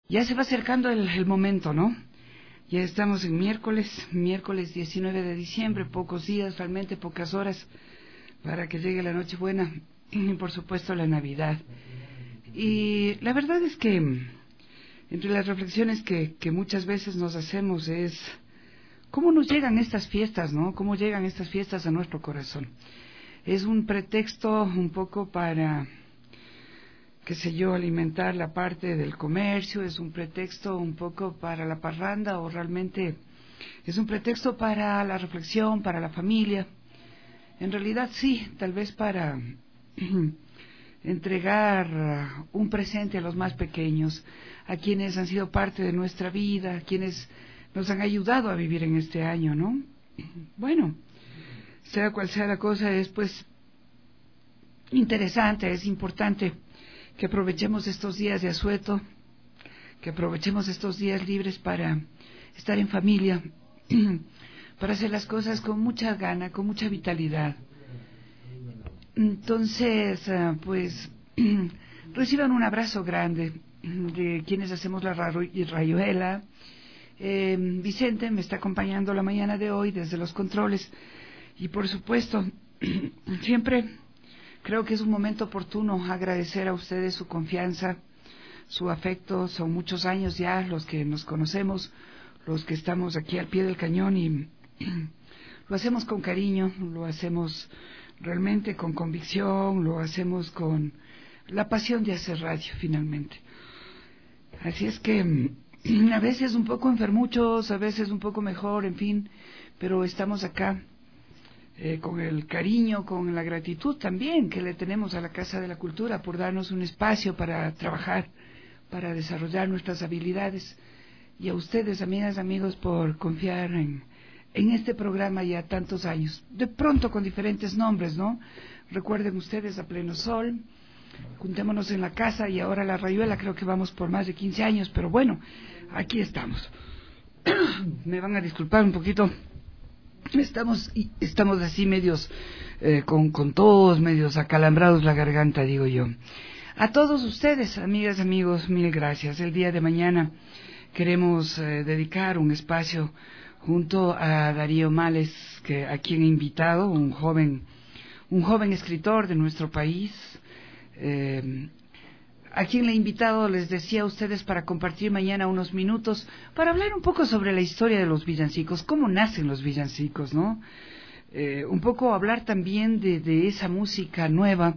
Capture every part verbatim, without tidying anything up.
Ya se va acercando el, el momento, ¿no? Ya estamos en miércoles, miércoles diecinueve de diciembre, pocos días, realmente pocas horas para que llegue la Nochebuena y por supuesto la Navidad. Y la verdad es que entre las reflexiones que, que muchas veces nos hacemos es cómo nos llegan estas fiestas, ¿no? Cómo llegan estas fiestas a nuestro corazón. Es un pretexto un poco para, qué sé yo, alimentar la parte del comercio, es un pretexto un poco para la parranda o realmente es un pretexto para la reflexión, para la familia. En realidad sí, tal vez para entregar un presente a los más pequeños, a quienes han sido parte de nuestra vida, a quienes nos han ayudado a vivir en este año, ¿no? Bueno, sea cual sea la cosa, es pues interesante, es importante que aprovechemos estos días de asueto, que aprovechemos estos días libres para estar en familia, para hacer las cosas con mucha gana, con mucha vitalidad. Entonces, pues, reciban un abrazo grande de quienes hacemos la rayuela. Eh, Vicente me está acompañando la mañana de hoy desde los controles y por supuesto, siempre creo que es un momento oportuno agradecer a ustedes su confianza, su afecto. Son muchos años ya los que nos conocemos, los que estamos aquí al pie del cañón y lo hacemos con cariño, lo hacemos realmente con convicción, lo hacemos con la pasión de hacer radio finalmente. Así es que a veces un poco enfermuchos, a veces un poco mejor, en fin, pero estamos acá eh, con el cariño, con la gratitud también que le tenemos a la Casa de la Cultura por darnos un espacio para trabajar, para desarrollar nuestras habilidades, y a ustedes, amigas, amigos, por confiar en, en este programa ya tantos años, de pronto con diferentes nombres, ¿no? Recuerden ustedes a Pleno Sol, Juntémonos en la Casa y ahora La Rayuela. Creo que vamos por más de quince años, pero bueno, aquí estamos. Me van a disculpar un poquito, estamos estamos así medios eh, con, con tos, medios acalambrados la garganta, digo yo. A todos ustedes, amigas, amigos, mil gracias. El día de mañana queremos eh, dedicar un espacio junto a Darío Males, que a quien he invitado, un joven, un joven escritor de nuestro país, eh, a quien le he invitado, les decía a ustedes, para compartir mañana unos minutos, para hablar un poco sobre la historia de los villancicos, cómo nacen los villancicos, ¿no? Eh, un poco hablar también de, de esa música nueva,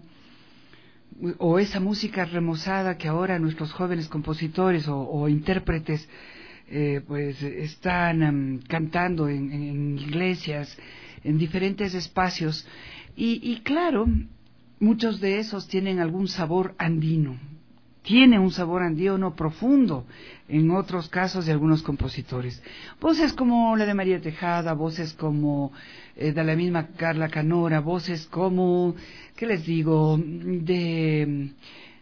o esa música remozada que ahora nuestros jóvenes compositores o, o intérpretes eh, pues están um, cantando en, en iglesias, en diferentes espacios, y, y claro, muchos de esos tienen algún sabor andino, tiene un sabor andino profundo en otros casos de algunos compositores. Voces como la de María Tejada, voces como eh, de la misma Carla Canora, voces como, ¿qué les digo?, de,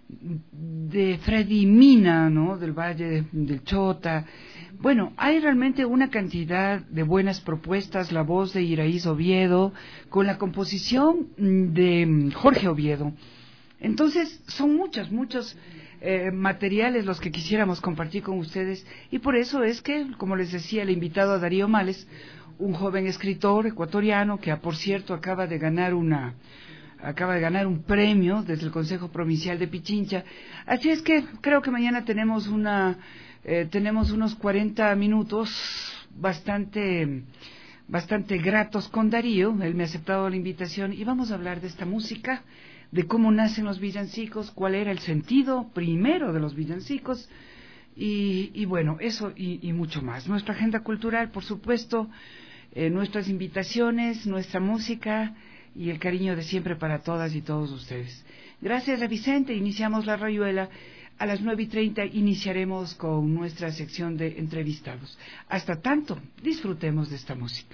de Freddy Mina, ¿no?, del Valle del Chota. Bueno, hay realmente una cantidad de buenas propuestas, la voz de Iraíz Oviedo, con la composición de Jorge Oviedo. Entonces, son muchos, muchos eh, materiales los que quisiéramos compartir con ustedes, y por eso es que, como les decía, el invitado a Darío Males, un joven escritor ecuatoriano que, por cierto, acaba de ganar una acaba de ganar un premio desde el Consejo Provincial de Pichincha. Así es que creo que mañana tenemos una eh, tenemos unos cuarenta minutos bastante bastante gratos con Darío. Él me ha aceptado la invitación y vamos a hablar de esta música, de cómo nacen los villancicos, cuál era el sentido primero de los villancicos, y, y bueno, eso y, y mucho más. Nuestra agenda cultural, por supuesto, eh, nuestras invitaciones, nuestra música y el cariño de siempre para todas y todos ustedes. Gracias a Vicente. Iniciamos la rayuela. A las nueve y treinta iniciaremos con nuestra sección de entrevistados. Hasta tanto, disfrutemos de esta música.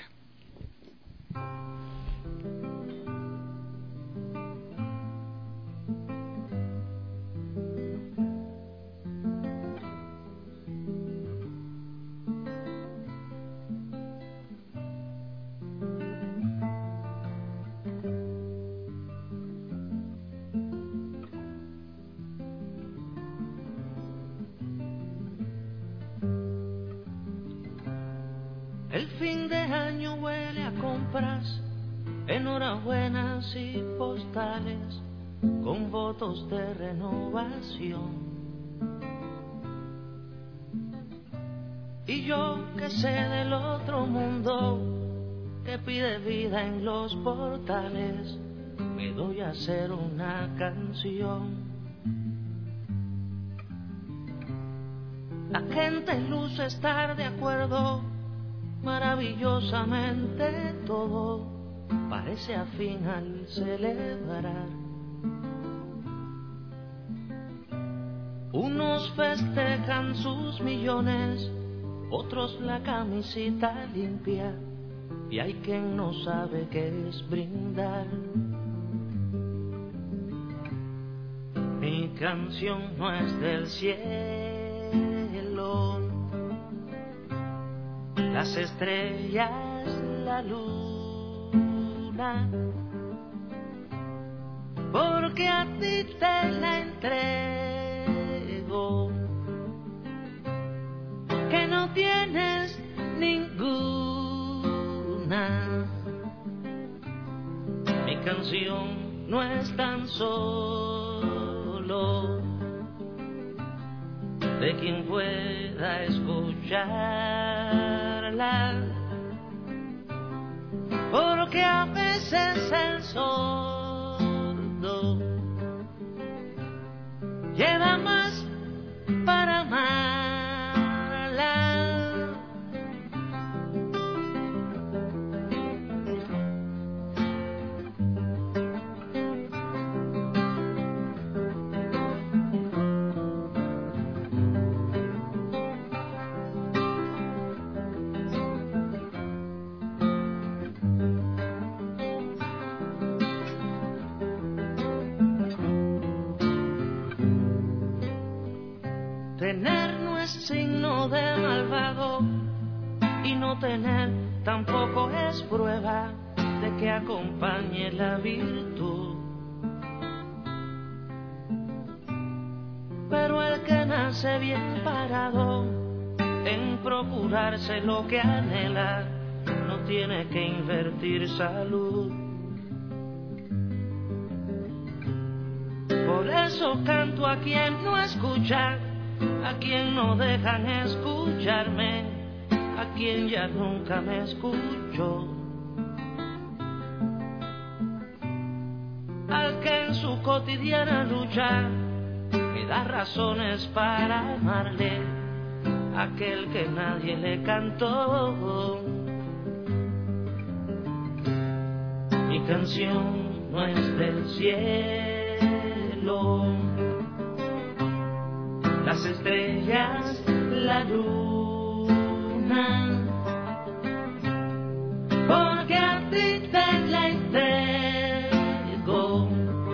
El fin de año huele a compras, enhorabuenas y postales con votos de renovación. Y yo que sé del otro mundo que pide vida en los portales, me doy a hacer una canción. La gente luce estar de acuerdo, maravillosamente todo parece afín al celebrar. Unos festejan sus millones, otros la camisita limpia, y hay quien no sabe qué es brindar. Mi canción no es del cielo, las estrellas, la luna, porque a ti te la entrego, que no tienes ninguna. Mi canción no es tan solo de quien pueda escucharla, porque a veces el sordo lleva más para amarla. Tener no es signo de malvado y no tener tampoco es prueba de que acompañe la virtud. Pero el que nace bien parado en procurarse lo que anhela no tiene que invertir salud. Por eso canto a quien no escucha, a quien no dejan escucharme, a quien ya nunca me escuchó, al que en su cotidiana lucha me da razones para amarle, aquel que nadie le cantó. Mi canción no es del cielo, las estrellas, la luna, porque a ti te la entrego,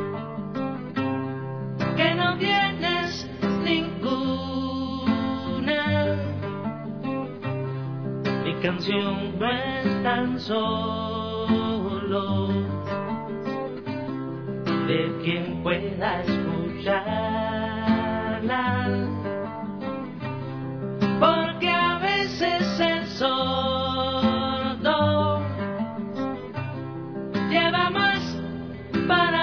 que no tienes ninguna. Mi canción no es tan solo de quien pueda escucharla, porque a veces el sordo lleva más para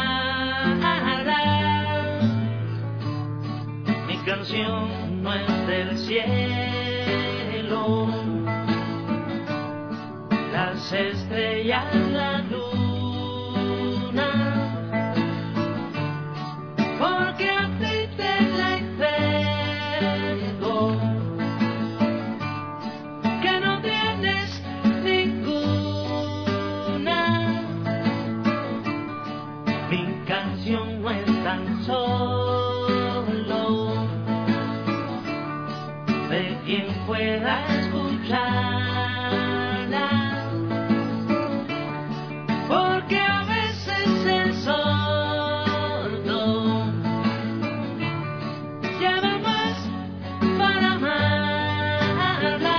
amarla. Mi canción no es del cielo, las estrellas, la luna, porque a ti te la entrego, que no tienes ninguna. Mi canción no es tan solo de quien pueda escucharla, porque a veces el sordo lleva más para amarla.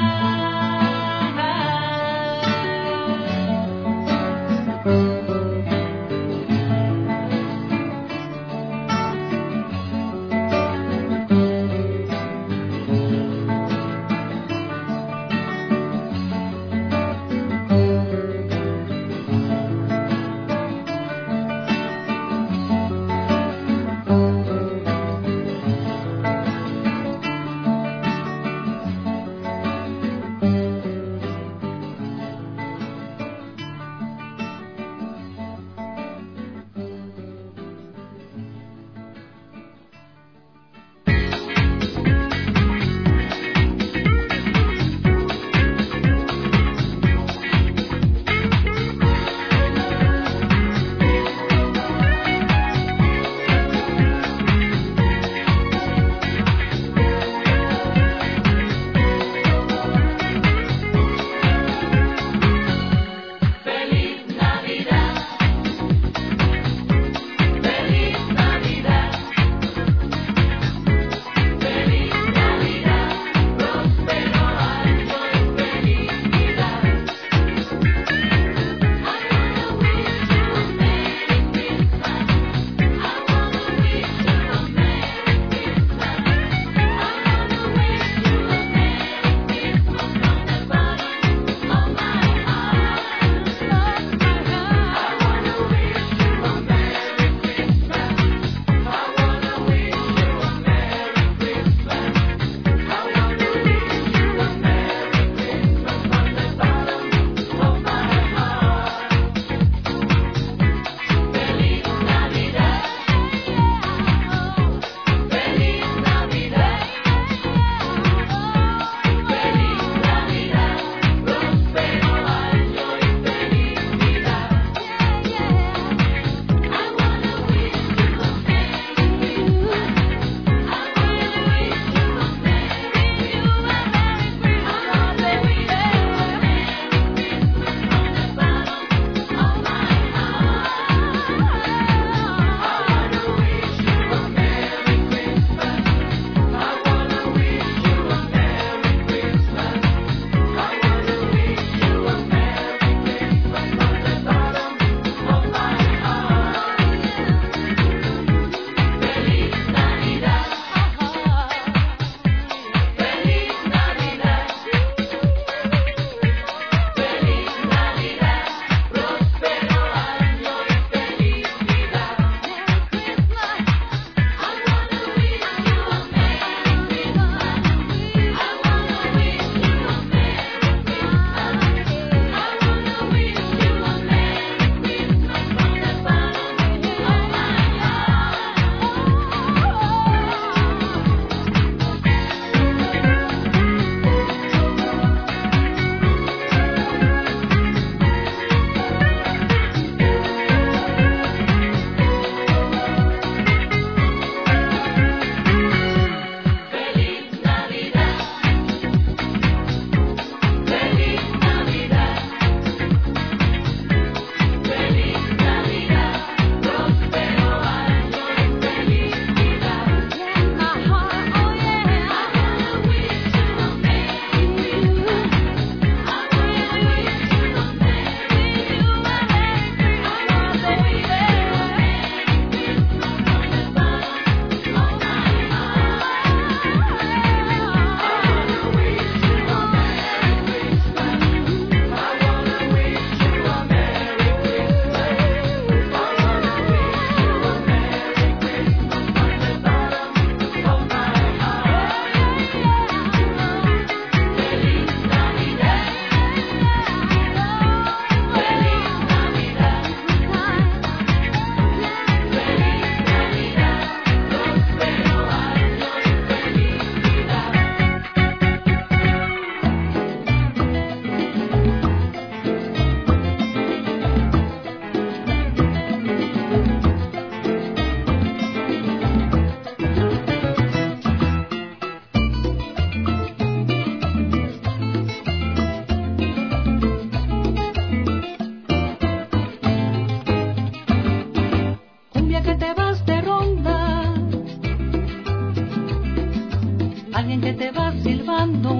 va silbando,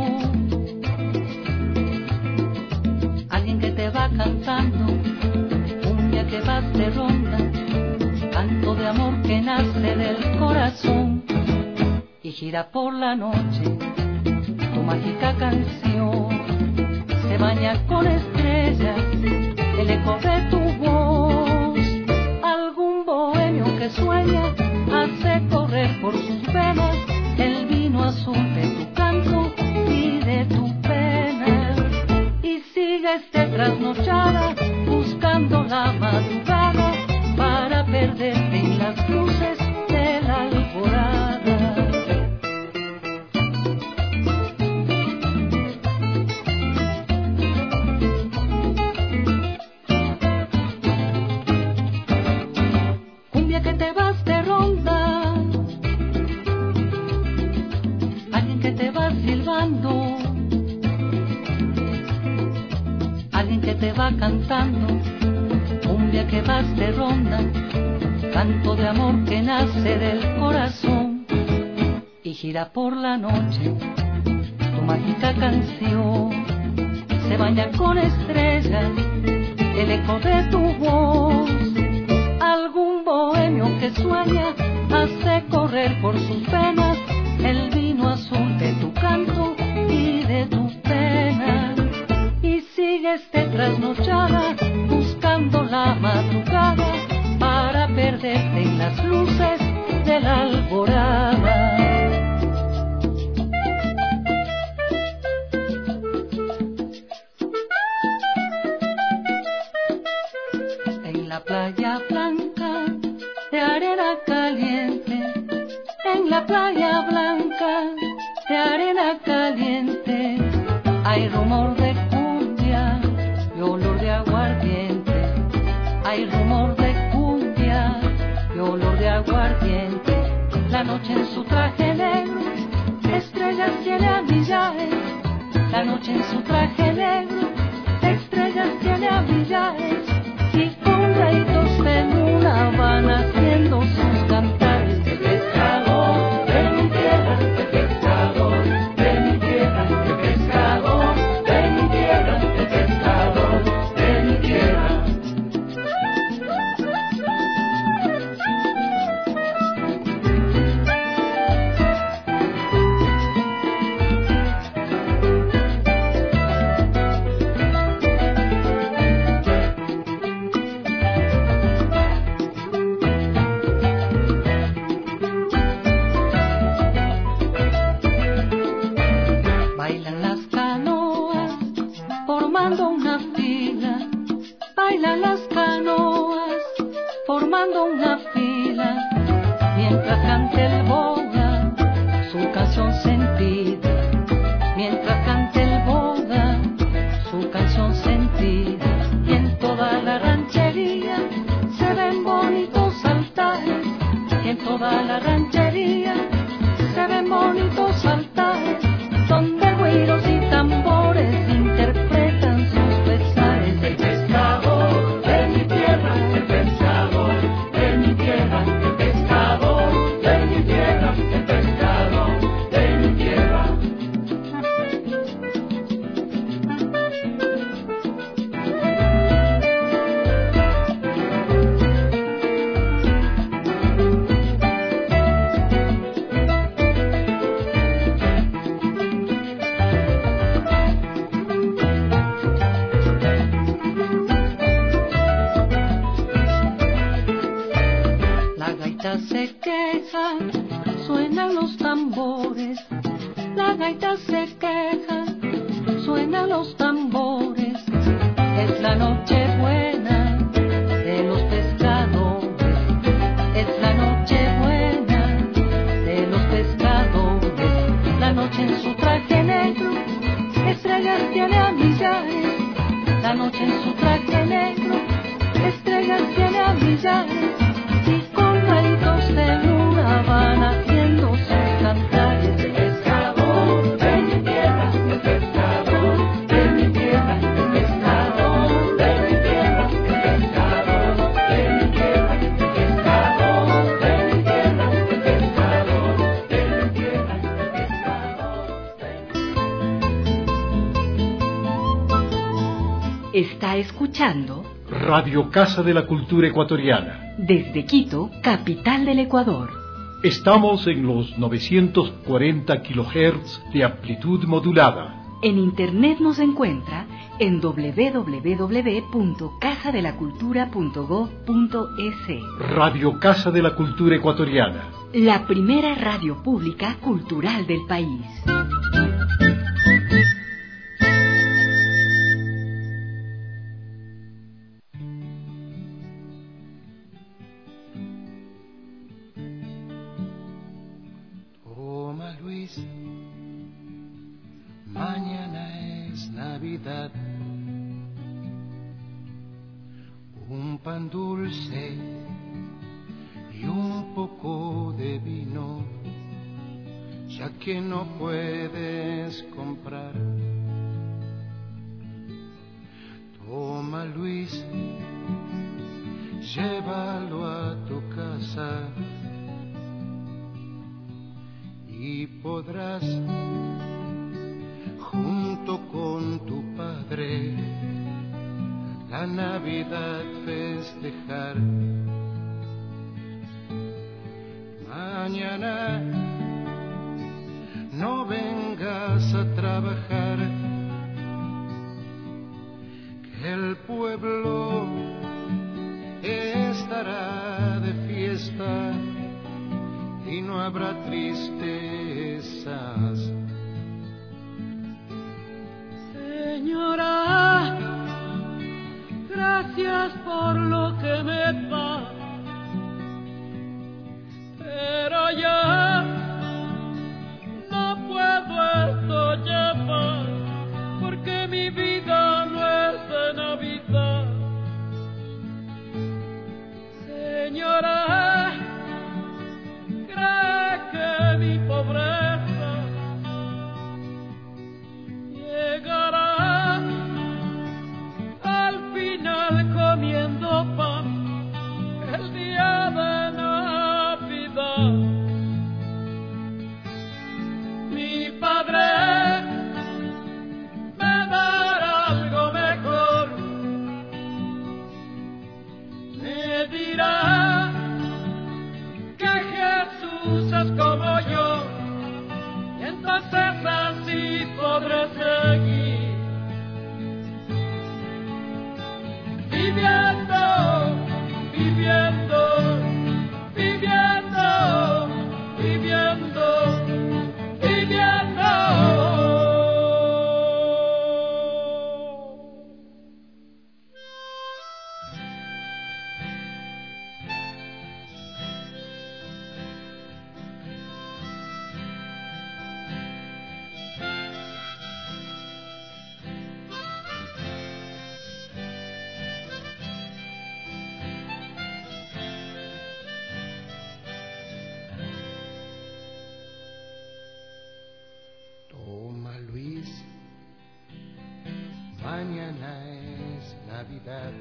alguien que te va cantando, cumbia que vas de ronda, canto de amor que nace del corazón y gira por la noche. Tu mágica canción se baña con estrellas, el eco de tu voz. Algún bohemio que sueña hace correr por sus venas el vino azul de tu canto y de tu pena. Y sigues de trasnochada buscando la madrugada para perderte en las luces de la alborada. Cumbia que te vas de ronda, alguien que te va silbando, alguien que te va cantando, cumbia que vas de ronda, canto de amor que nace del corazón y gira por la noche. Tu mágica canción se baña con estrellas, el eco de tu voz. Algún bohemio que sueña hace correr por sus venas el vino azul de tu canto y de tu pena. Y sigues de trasnochada buscando la madrugada para perderte en las luces de la alborada. En la playa blanca de arena caliente, en la playa blanca de arena caliente, hay rumor de cumbia y olor de aguardiente. Hay rumor de cumbia y olor de aguardiente. La noche en su traje negro, estrellas tiene a millares. La noche en su traje negro, estrellas tiene a millares. Y con rayitos de luna van haciendo sus cantares. De pescador de mi tierra, de pescador de mi tierra, de pescador de mi tierra, de pescador de mi tierra. Bailan las canoas formando una fila, bailan las canoas formando una fila, mientras cante el boga su canción sentida, mientras cante el boga su canción sentida. Y en toda la ranchería se ven bonitos altares, y en toda la ranchería se ven bonitos altares, donde güiros y tambores interpretan sus pesares. El pescador de mi tierra, el pescador de mi tierra, el pescador de mi tierra, el pescador de mi tierra. La gaita se queja, suenan los tambores. La gaita se queja, suenan los tambores. Es la noche buena de los pescadores. Es la noche buena de los pescadores. La noche en su traje negro, estrellas tiene a millares. La noche en su traje negro, estrellas tiene a millares. Y con rayitos de luna van haciendo sus cantares. El pescador de mi tierra, el pescador de mi tierra, el pescador de mi tierra, el pescador de mi tierra, el pescador de mi tierra, el pescador de mi tierra, el pescador. Está escuchando Radio Casa de la Cultura Ecuatoriana. Desde Quito, capital del Ecuador. Estamos en los novecientos cuarenta kilohertz de amplitud modulada. En internet nos encuentra en doble u doble u doble u punto casa de la cultura punto gob punto es. Radio Casa de la Cultura Ecuatoriana. La primera radio pública cultural del país. Toma, Luis, mañana es Navidad. Un pan dulce y un poco de vino, ya que no puedes comprar. Toma, Luis, llévalo a tu casa y podrás, junto con tu padre, la Navidad festejar. Mañana no vengas a trabajar, que el pueblo estará de fiesta y no habrá tristezas. Señora, gracias por lo que me pasa, pero ya no puedo esto llevar, porque mi vida no es de Navidad. Señora, ¿cree que mi pobreza llegará al final comiendo pan el día de Navidad? Mi padre me dará algo mejor, me dirá que Jesús es como yo, y entonces así podré seguir viviendo, viviendo, viviendo, viviendo, viviendo. Toma, Luis, mañana es Navidad.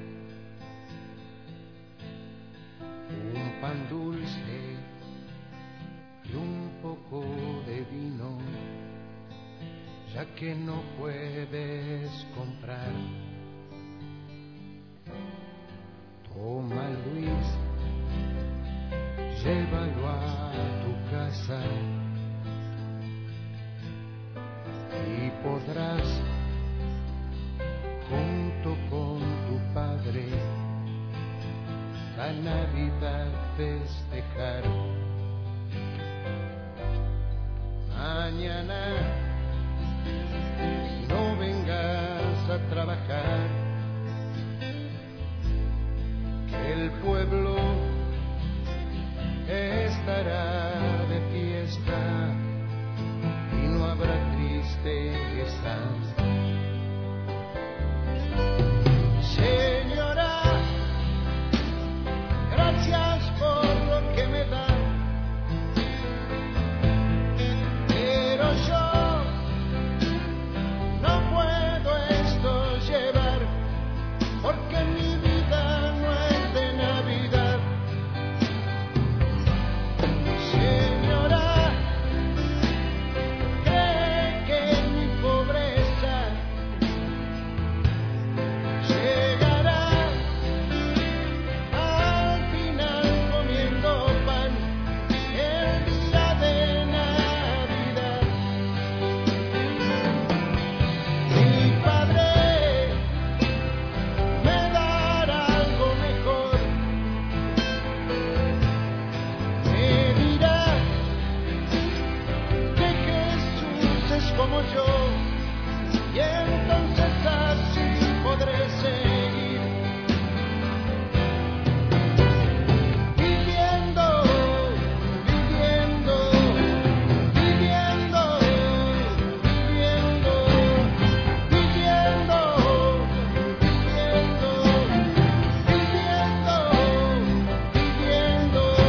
Un pan dulce y un poco de vino, ya que no puedes comprar. Toma, Luis, llévalo a tu casa y podrás, junto con tu padre, la Navidad festejar. Mañana no vengas a trabajar, que el pueblo estará de fiesta y no habrá tristezas. Señora, gracias por lo que me da, pero yo piensas como yo, y entonces así podré seguir viviendo, viviendo, viviendo, viviendo, viviendo, viviendo, viviendo, viviendo.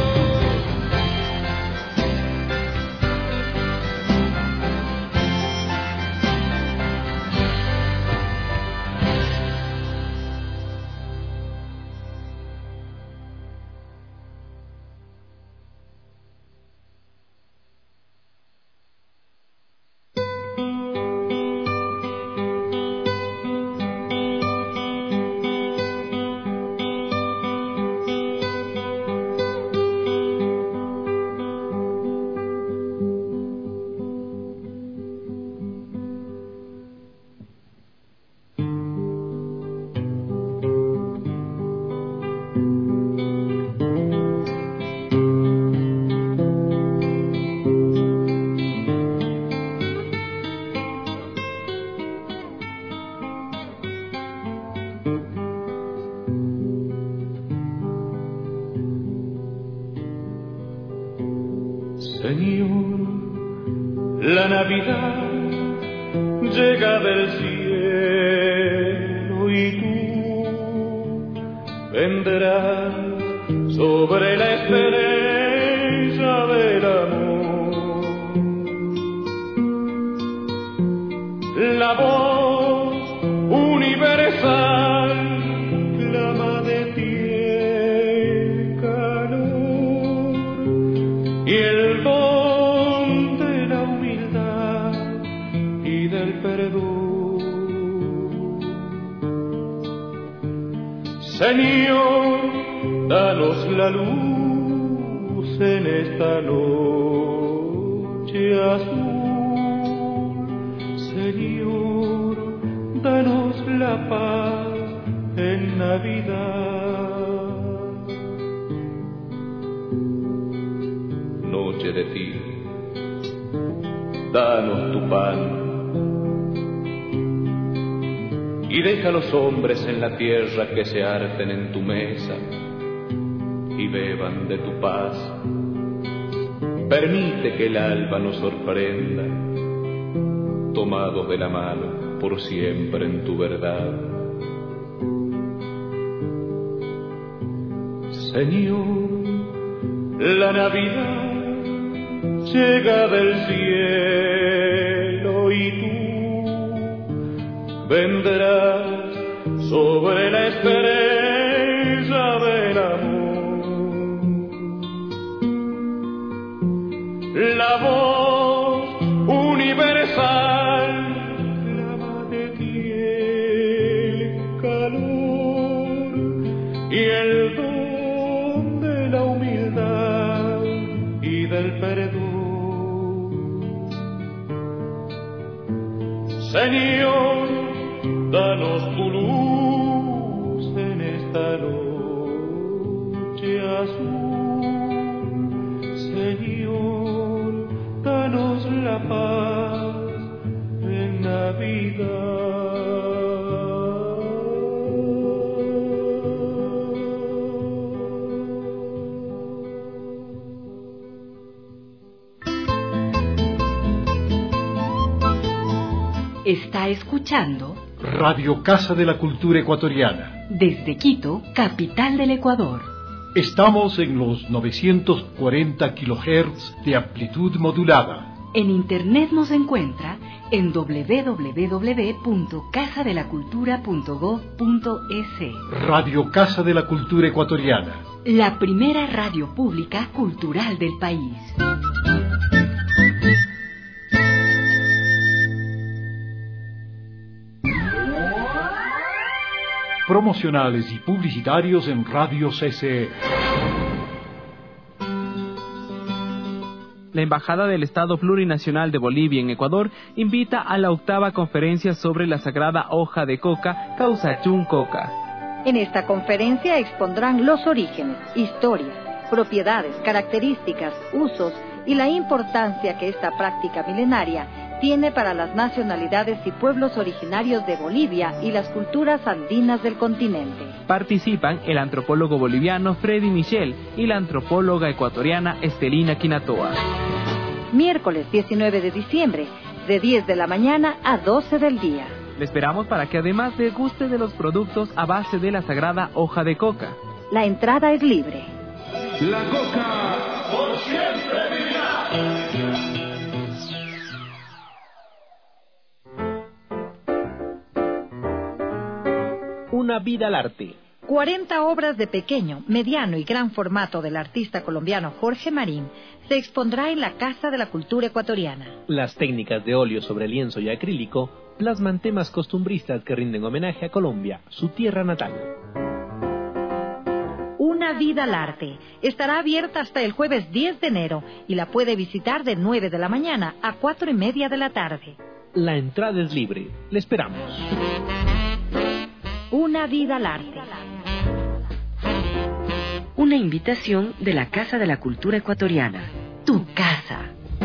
Señor, la Navidad llega del cielo y tú vendrás sobre la estrella del amor. La voz universal clama de ti el calor y el don de la humildad y del perdón. Señor, danos la luz en esta noche azul. Señor, danos la paz en Navidad. Noche de ti, danos tu pan y deja a los hombres en la tierra que se harten en tu mesa y beban de tu paz. Permite que el alba nos sorprenda, tomados de la mano por siempre en tu verdad. Señor, la Navidad llega del cielo y tú vendrás sobre la estrella del amor. La voz universal clama de ti el calor y el don de la humildad y del perdón. Señor, danos tu luz en esta noche azul. Señor, danos la paz en Navidad. Está escuchando Radio Casa de la Cultura Ecuatoriana. desde Quito, capital del Ecuador. Estamos en los novecientos cuarenta kilohertz de amplitud modulada. En internet nos encuentra en doble u doble u doble u punto casa de la cultura punto gob punto es. Radio Casa de la Cultura Ecuatoriana. La primera radio pública cultural del país. Promocionales y publicitarios en Radio C C E. La Embajada del Estado Plurinacional de Bolivia en Ecuador invita a la octava conferencia sobre la sagrada hoja de coca, Causachún Coca. En esta conferencia expondrán los orígenes, historia, propiedades, características, usos y la importancia que esta práctica milenaria tiene para las nacionalidades y pueblos originarios de Bolivia y las culturas andinas del continente. Participan el antropólogo boliviano Freddy Michel y la antropóloga ecuatoriana Estelina Quinatoa. Miércoles diecinueve de diciembre, de diez de la mañana a doce del día. Le esperamos para que además deguste de los productos a base de la sagrada hoja de coca. La entrada es libre. La coca por siempre vivirá. Una vida al arte. cuarenta obras de pequeño, mediano y gran formato del artista colombiano Jorge Marín se expondrá en la Casa de la Cultura Ecuatoriana. Las técnicas de óleo sobre lienzo y acrílico plasman temas costumbristas que rinden homenaje a Colombia, su tierra natal. Una vida al arte. Estará abierta hasta el jueves diez de enero y la puede visitar de nueve de la mañana a cuatro y media de la tarde. La entrada es libre. Le esperamos. Una vida al arte. Una invitación de la Casa de la Cultura Ecuatoriana. Tu casa.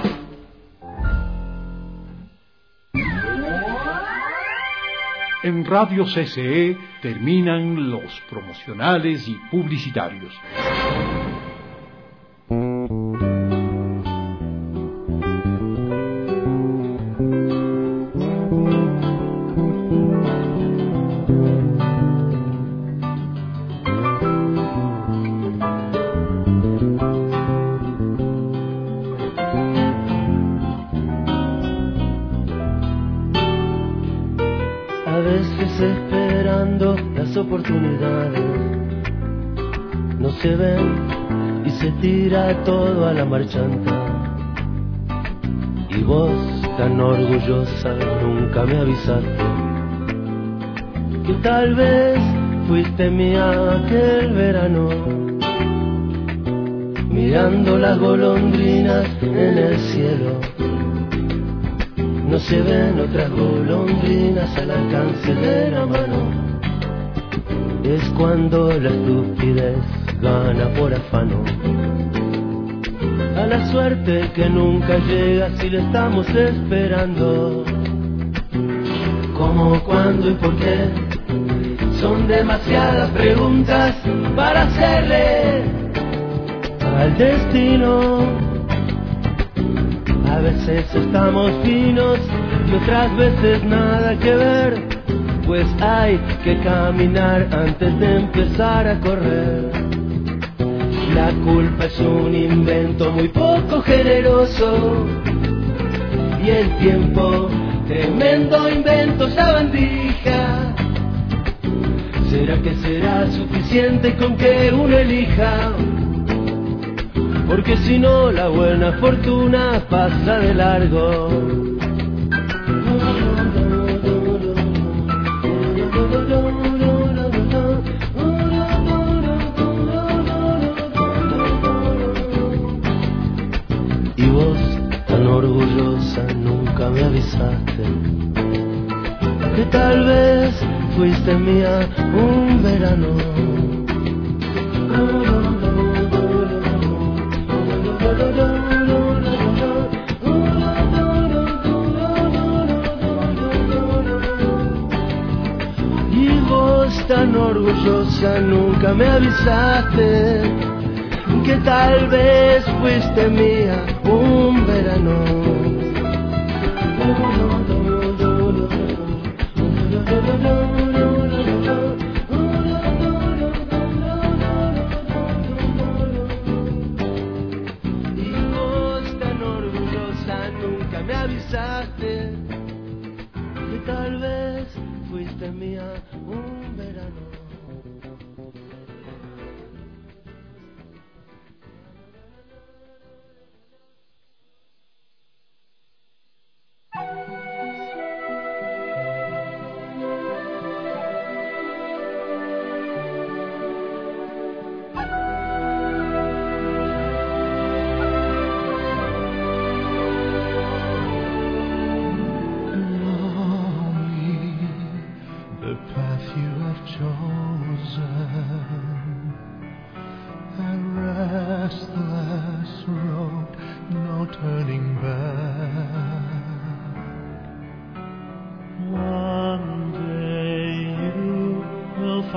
En Radio C C E terminan los promocionales y publicitarios. Oportunidades no se ven y se tira todo a la marchanta, y vos tan orgullosa nunca me avisaste que tal vez fuiste mía aquel verano, mirando las golondrinas en el cielo. No se ven otras golondrinas al alcance de la mano. Es cuando la estupidez gana por afano a la suerte que nunca llega si le estamos esperando. ¿Cómo, cuándo y por qué? Son demasiadas preguntas para hacerle al destino. A veces estamos finos y otras veces nada que ver, pues hay que caminar antes de empezar a correr. La culpa es un invento muy poco generoso, y el tiempo, tremendo invento sabandija. ¿Será que será suficiente con que uno elija? Porque si no, la buena fortuna pasa de largo. Y vos, tan orgullosa, nunca me avisaste que tal vez fuiste mía un verano. Tan orgullosa nunca me avisaste que tal vez fuiste mía un verano. Y vos tan orgullosa nunca me avisaste que tal vez fuiste mía un verano. The path you have chosen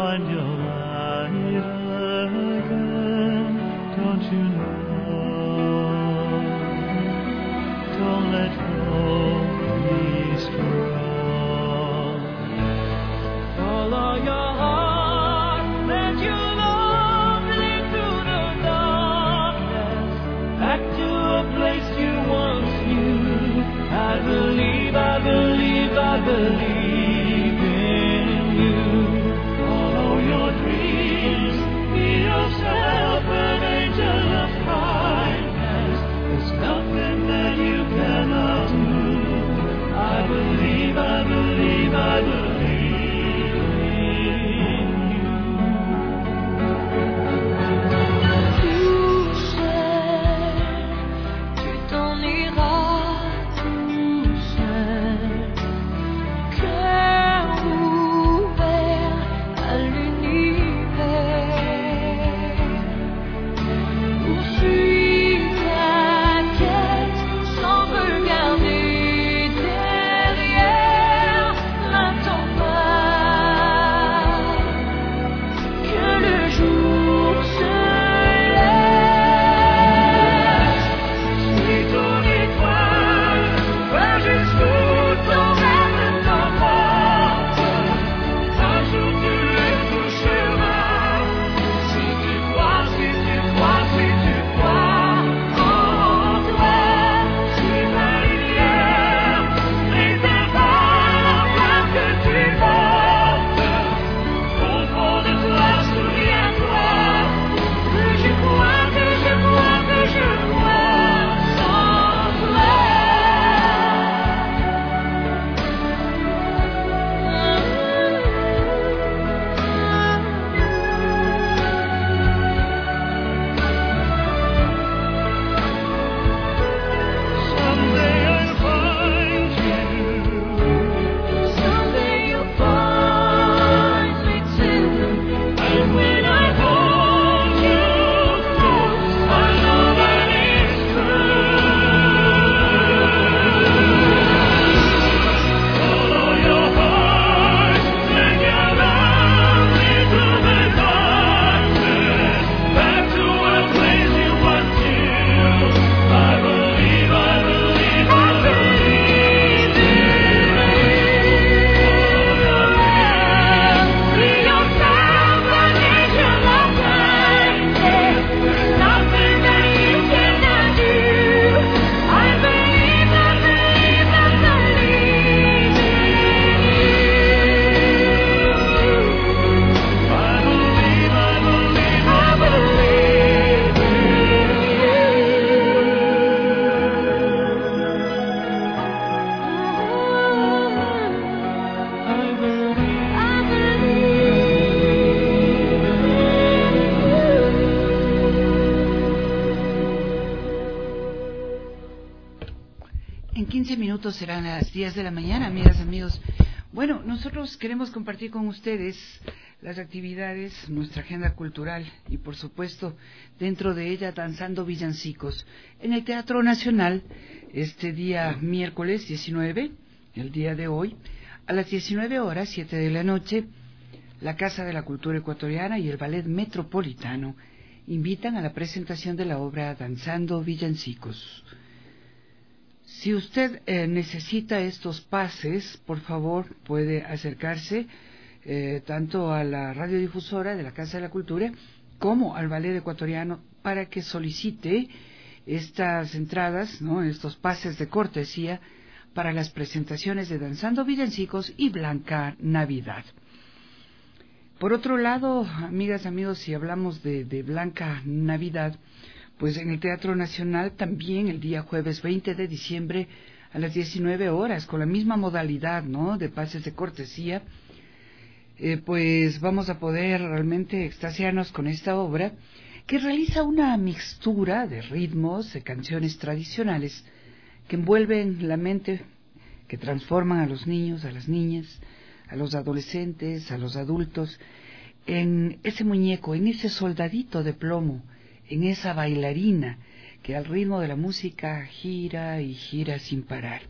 find your light again. Don't you know? Don't let go, be strong. Follow your heart, let your love lead through the darkness, back to a place you once knew. I believe, I believe, I believe in you. Follow your dreams, be yourself, an angel of kindness. There's nothing that you cannot do. I believe, I believe, I believe in you. Tu sais, tu t'en iras tout seul, cœur ouvert à l'univers. Poursuis ta quête sans regarder derrière. N'attends pas que le jour se lève. Suis ton étoile, va jusqu'où ton rêve t'emporte. Un jour tu toucheras. Si tu crois, si tu crois, si tu crois en toi, suis ma lumière, n'éteins pas la flamme que tu portes. Au fond de toi, souviens-toi que je crois, que je crois, que je crois en toi. Someday I'll find you. Someday you'll find me too. And when I hold you close, I know that it's true. Follow your heart, let your love lead through the darkness, back to a place you once knew. I believe, I believe, I believe in you. Be yourself, an angel of kindness. There's nothing that you cannot do. I believe, I believe, I believe in you. I believe, I believe, I believe in En quince minutos serán las diez de la mañana, amigas, amigos. Bueno, nosotros queremos compartir con ustedes las actividades, nuestra agenda cultural y, por supuesto, dentro de ella, danzando villancicos. En el Teatro Nacional, este día miércoles diecinueve, el día de hoy, a las diecinueve horas, siete de la noche, la Casa de la Cultura Ecuatoriana y el Ballet Metropolitano invitan a la presentación de la obra Danzando Villancicos. Si usted eh, necesita estos pases, por favor, puede acercarse eh, tanto a la radiodifusora de la Casa de la Cultura como al Ballet Ecuatoriano para que solicite estas entradas, ¿no?, estos pases de cortesía para las presentaciones de Danzando Villancicos y Blanca Navidad. Por otro lado, amigas, amigos, si hablamos de, de Blanca Navidad, pues en el Teatro Nacional también el día jueves veinte de diciembre a las diecinueve horas, con la misma modalidad, ¿no?, de pases de cortesía, eh, pues vamos a poder realmente extasiarnos con esta obra que realiza una mixtura de ritmos, de canciones tradicionales que envuelven la mente, que transforman a los niños, a las niñas, a los adolescentes, a los adultos, en ese muñeco, en ese soldadito de plomo, en esa bailarina que al ritmo de la música gira y gira sin parar.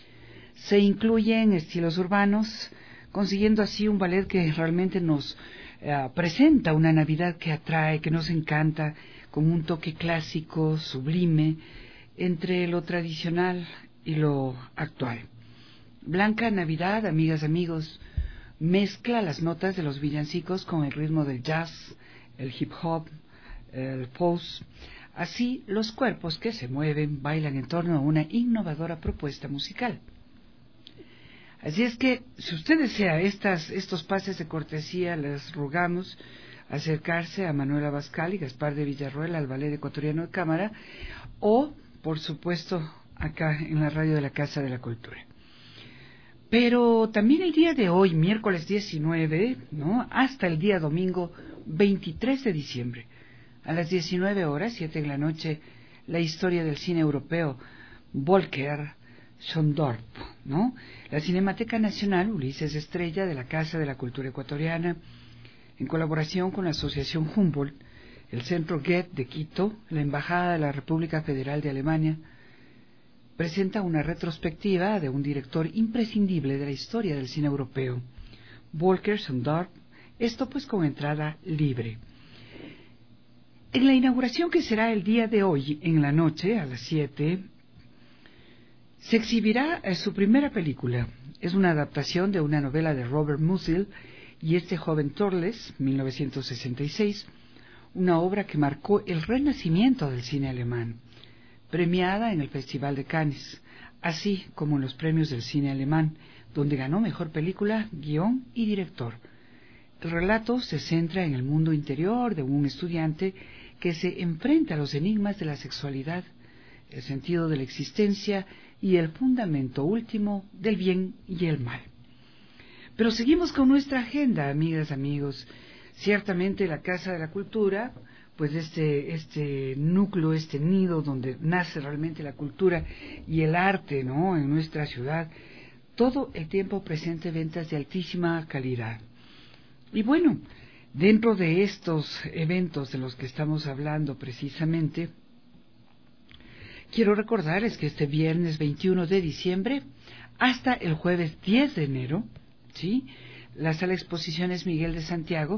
Se incluyen estilos urbanos, consiguiendo así un ballet que realmente nos, uh, presenta una Navidad que atrae, que nos encanta, con un toque clásico, sublime, entre lo tradicional y lo actual. Blanca Navidad, amigas, amigos, mezcla las notas de los villancicos con el ritmo del jazz, el hip hop, el post. Así, los cuerpos que se mueven bailan en torno a una innovadora propuesta musical. Así es que, si usted desea estas, estos pases de cortesía, les rogamos acercarse a Manuel Abascal y Gaspar de Villarroel al Ballet Ecuatoriano de Cámara, o, por supuesto, acá en la radio de la Casa de la Cultura. Pero también el día de hoy, miércoles diecinueve, ¿no?, hasta el día domingo veintitrés de diciembre, a las diecinueve horas, siete de la noche, la historia del cine europeo, Volker Schondorf, ¿no? La Cinemateca Nacional Ulises Estrella de la Casa de la Cultura Ecuatoriana, en colaboración con la Asociación Humboldt, el Centro Goethe de Quito, la Embajada de la República Federal de Alemania, presenta una retrospectiva de un director imprescindible de la historia del cine europeo, Volker Schondorf, esto pues con entrada libre. En la inauguración, que será el día de hoy en la noche a las siete, se exhibirá su primera película. Es una adaptación de una novela de Robert Musil y este joven Torles, mil novecientos sesenta y seis, una obra que marcó el renacimiento del cine alemán, premiada en el Festival de Cannes, así como en los premios del cine alemán, donde ganó mejor película, guión y director. El relato se centra en el mundo interior de un estudiante que se enfrenta a los enigmas de la sexualidad, el sentido de la existencia y el fundamento último del bien y el mal. Pero seguimos con nuestra agenda, amigas, amigos. Ciertamente la Casa de la Cultura, pues este, este núcleo, este nido donde nace realmente la cultura y el arte, ¿no?, en nuestra ciudad, todo el tiempo presente ventas de altísima calidad. Y bueno, dentro de estos eventos de los que estamos hablando precisamente, quiero recordarles que este viernes veintiuno de diciembre hasta el jueves diez de enero, ¿sí?, la Sala de Exposiciones Miguel de Santiago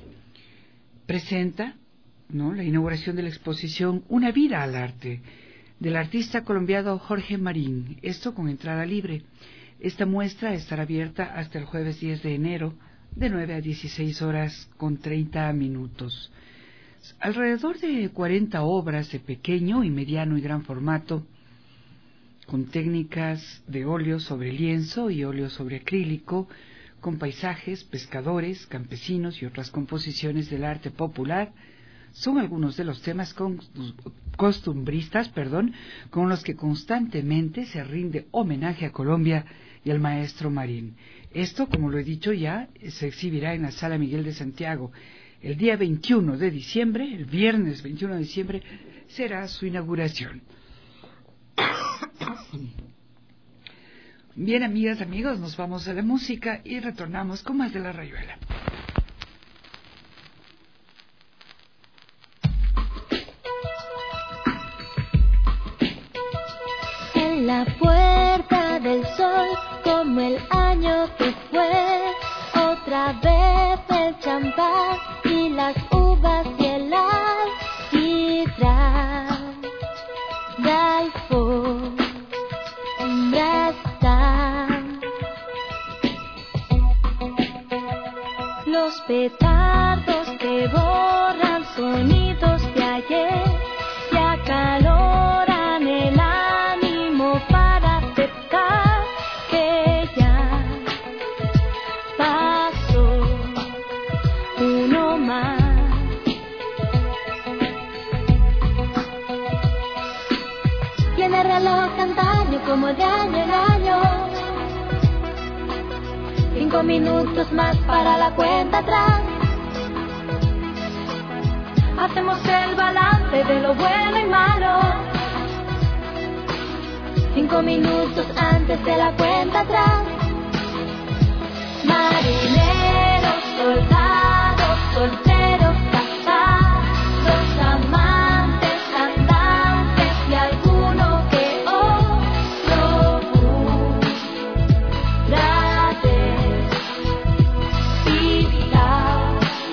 presenta, ¿no?, la inauguración de la exposición Una vida al arte, del artista colombiano Jorge Marín, esto con entrada libre. Esta muestra estará abierta hasta el jueves diez de enero, de nueve a dieciséis horas con treinta minutos. Alrededor de cuarenta obras de pequeño y mediano y gran formato, con técnicas de óleo sobre lienzo y óleo sobre acrílico, con paisajes, pescadores, campesinos y otras composiciones del arte popular, son algunos de los temas costumbristas, perdón, con los que constantemente se rinde homenaje a Colombia y al maestro Marín. Esto, como lo he dicho ya, se exhibirá en la Sala Miguel de Santiago. El día veintiuno de diciembre, el viernes veintiuno de diciembre, será su inauguración. Bien, amigas, amigos, nos vamos a la música y retornamos con más de La Rayuela. En la puerta del sol, como el año que fue, otra vez el champán y las uvas y el alquitrán. Dalfo, ya están los petardos que borran sonidos de ayer y acaloran el ánimo para aceptar que ya pasó uno más. Tiene el reloj antaño como de año en año, cinco minutos más para la cuenta atrás. Hacemos el balance de lo bueno y malo, cinco minutos antes de la cuenta atrás. Marineros, soldados, solteros, casados, amantes, andantes y alguno que otro burla de vida.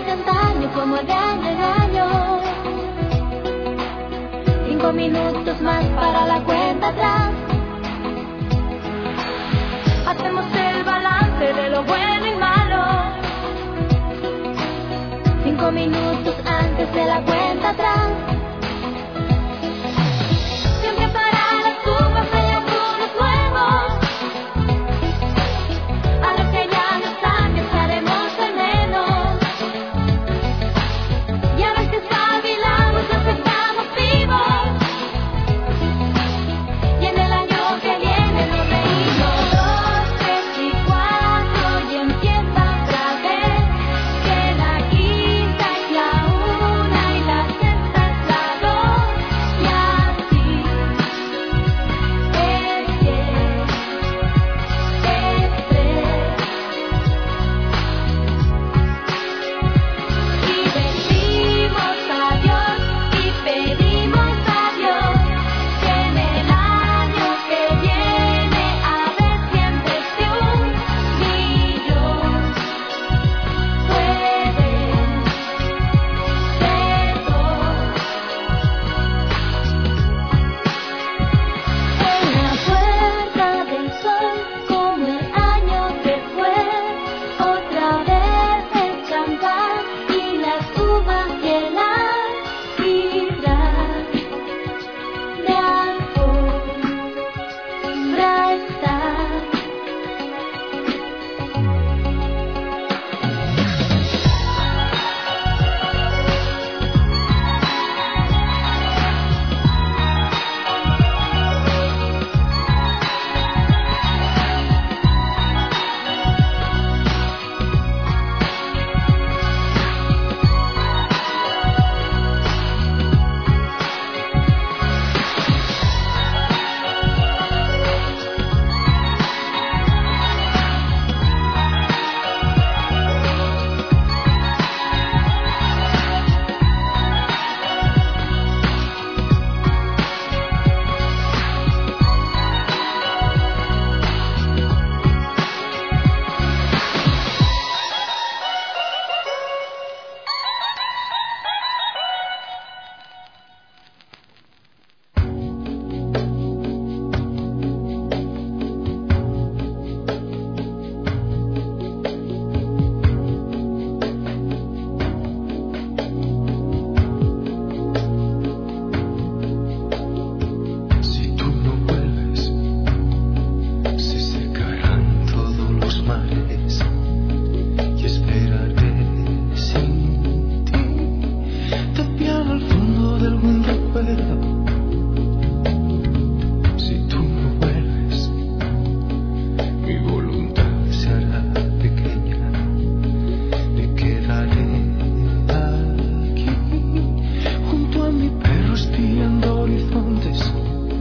de antaño como el de año en año. Cinco minutos más para la cuenta atrás. Hacemos el balance de lo bueno y malo. Cinco minutos antes de la cuenta atrás. Siempre para las uvas hay algunos nuevos. A los que ya no están, echaremos de menos. Y a ver si espabilamos, nos estamos vivos. Y en el año que viene nos reímos. Dos, tres y cuatro y empieza otra vez. Que la quinta es la una y la sexta es la dos. Y así es diez, es tres. Y decimos adiós y pedimos a Dios que en el año que viene a ver siempre si un millón pueden ser dos. En la puerta del sol como el año que fue, otra vez el champán y las uvas y el alquitrán de alfombra está. Si tú no vuelves, se secarán todos los mares y esperaré sin ti, tapiado al fondo de algún recuerdo. Si tú no vuelves, mi voluntad se hará pequeña, me quedaré aquí junto a mi perro espiando horizontes.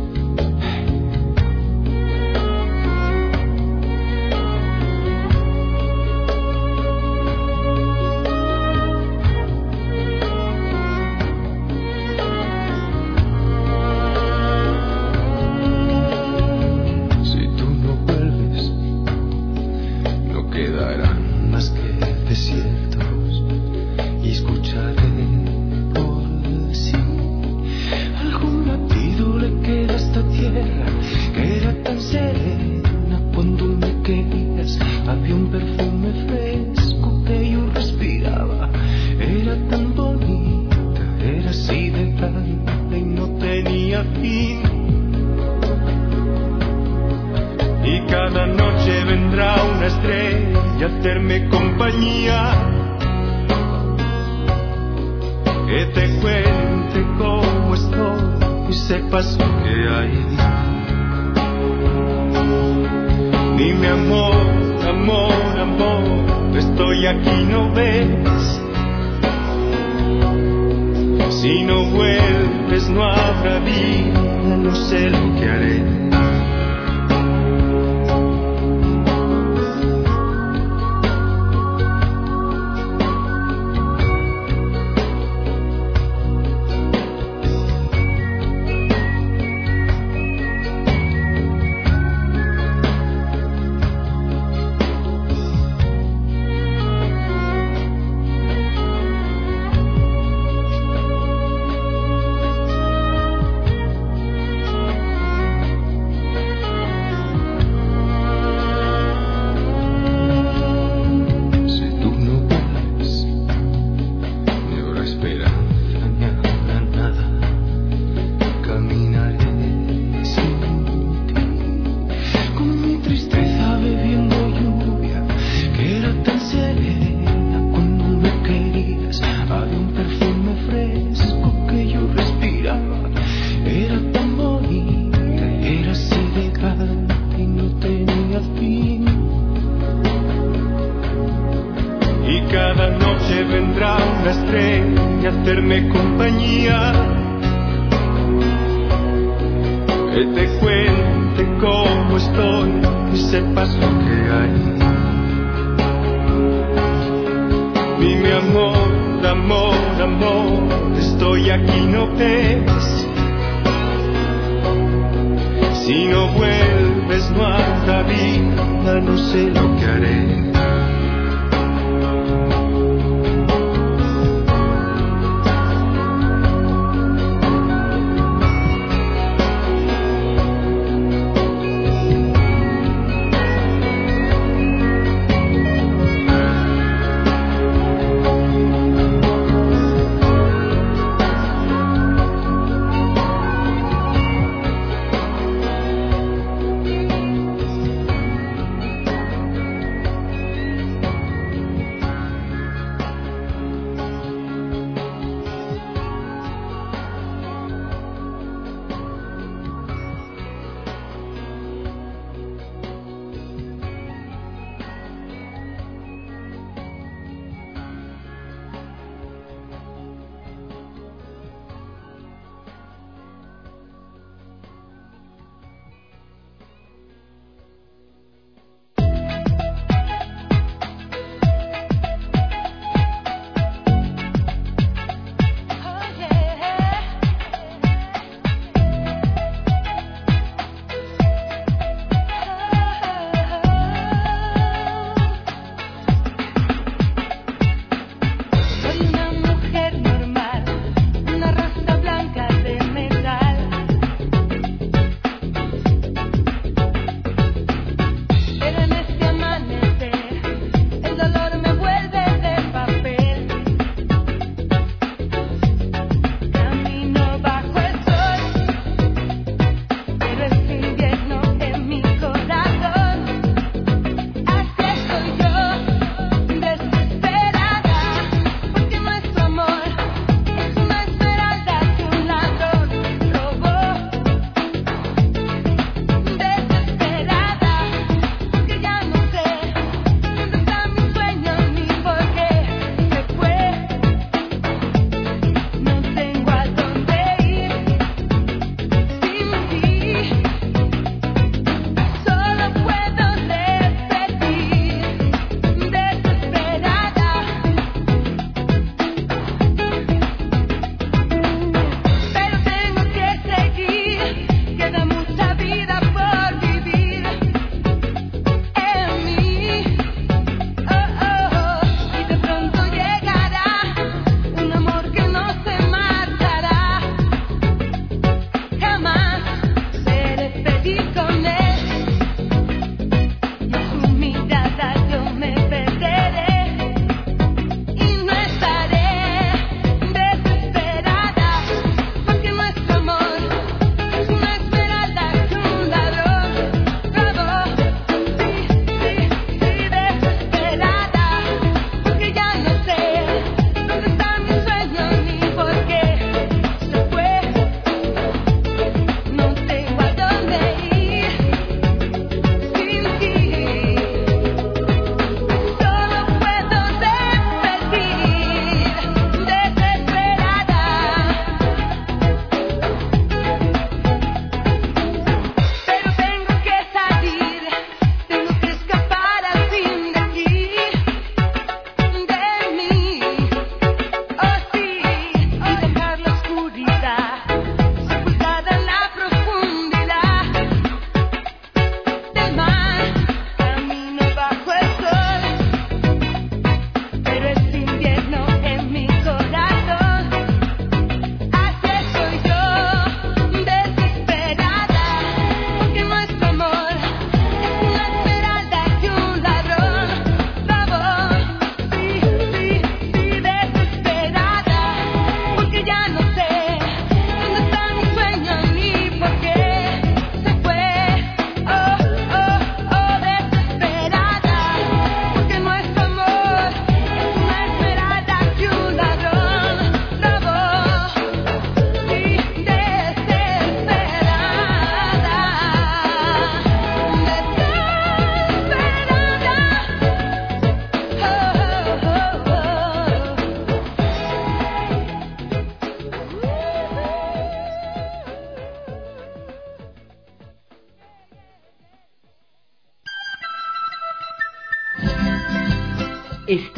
Si tú no vuelves, no quedarán más que desiertos y escucharé por sí algún latido le queda a esta tierra que era tan serena cuando me querías. Había un perfume fresco que yo respiraba, era tan bonita, era así de grande y no tenía fin. Y cada noche vendrá una estrella a hacerme compañía, que te cuente cómo estoy y sepas lo que hay. Dime amor, amor, amor, estoy aquí, ¿no ves? Si no vuelves no habrá vida, no sé lo que haré. cada noche vendrá una estrella a hacerme compañía, que te cuente cómo estoy y sepas lo que hay. Dime amor, amor, amor, estoy aquí, no ves. Si no vuelves no habrá vida, no sé lo que haré.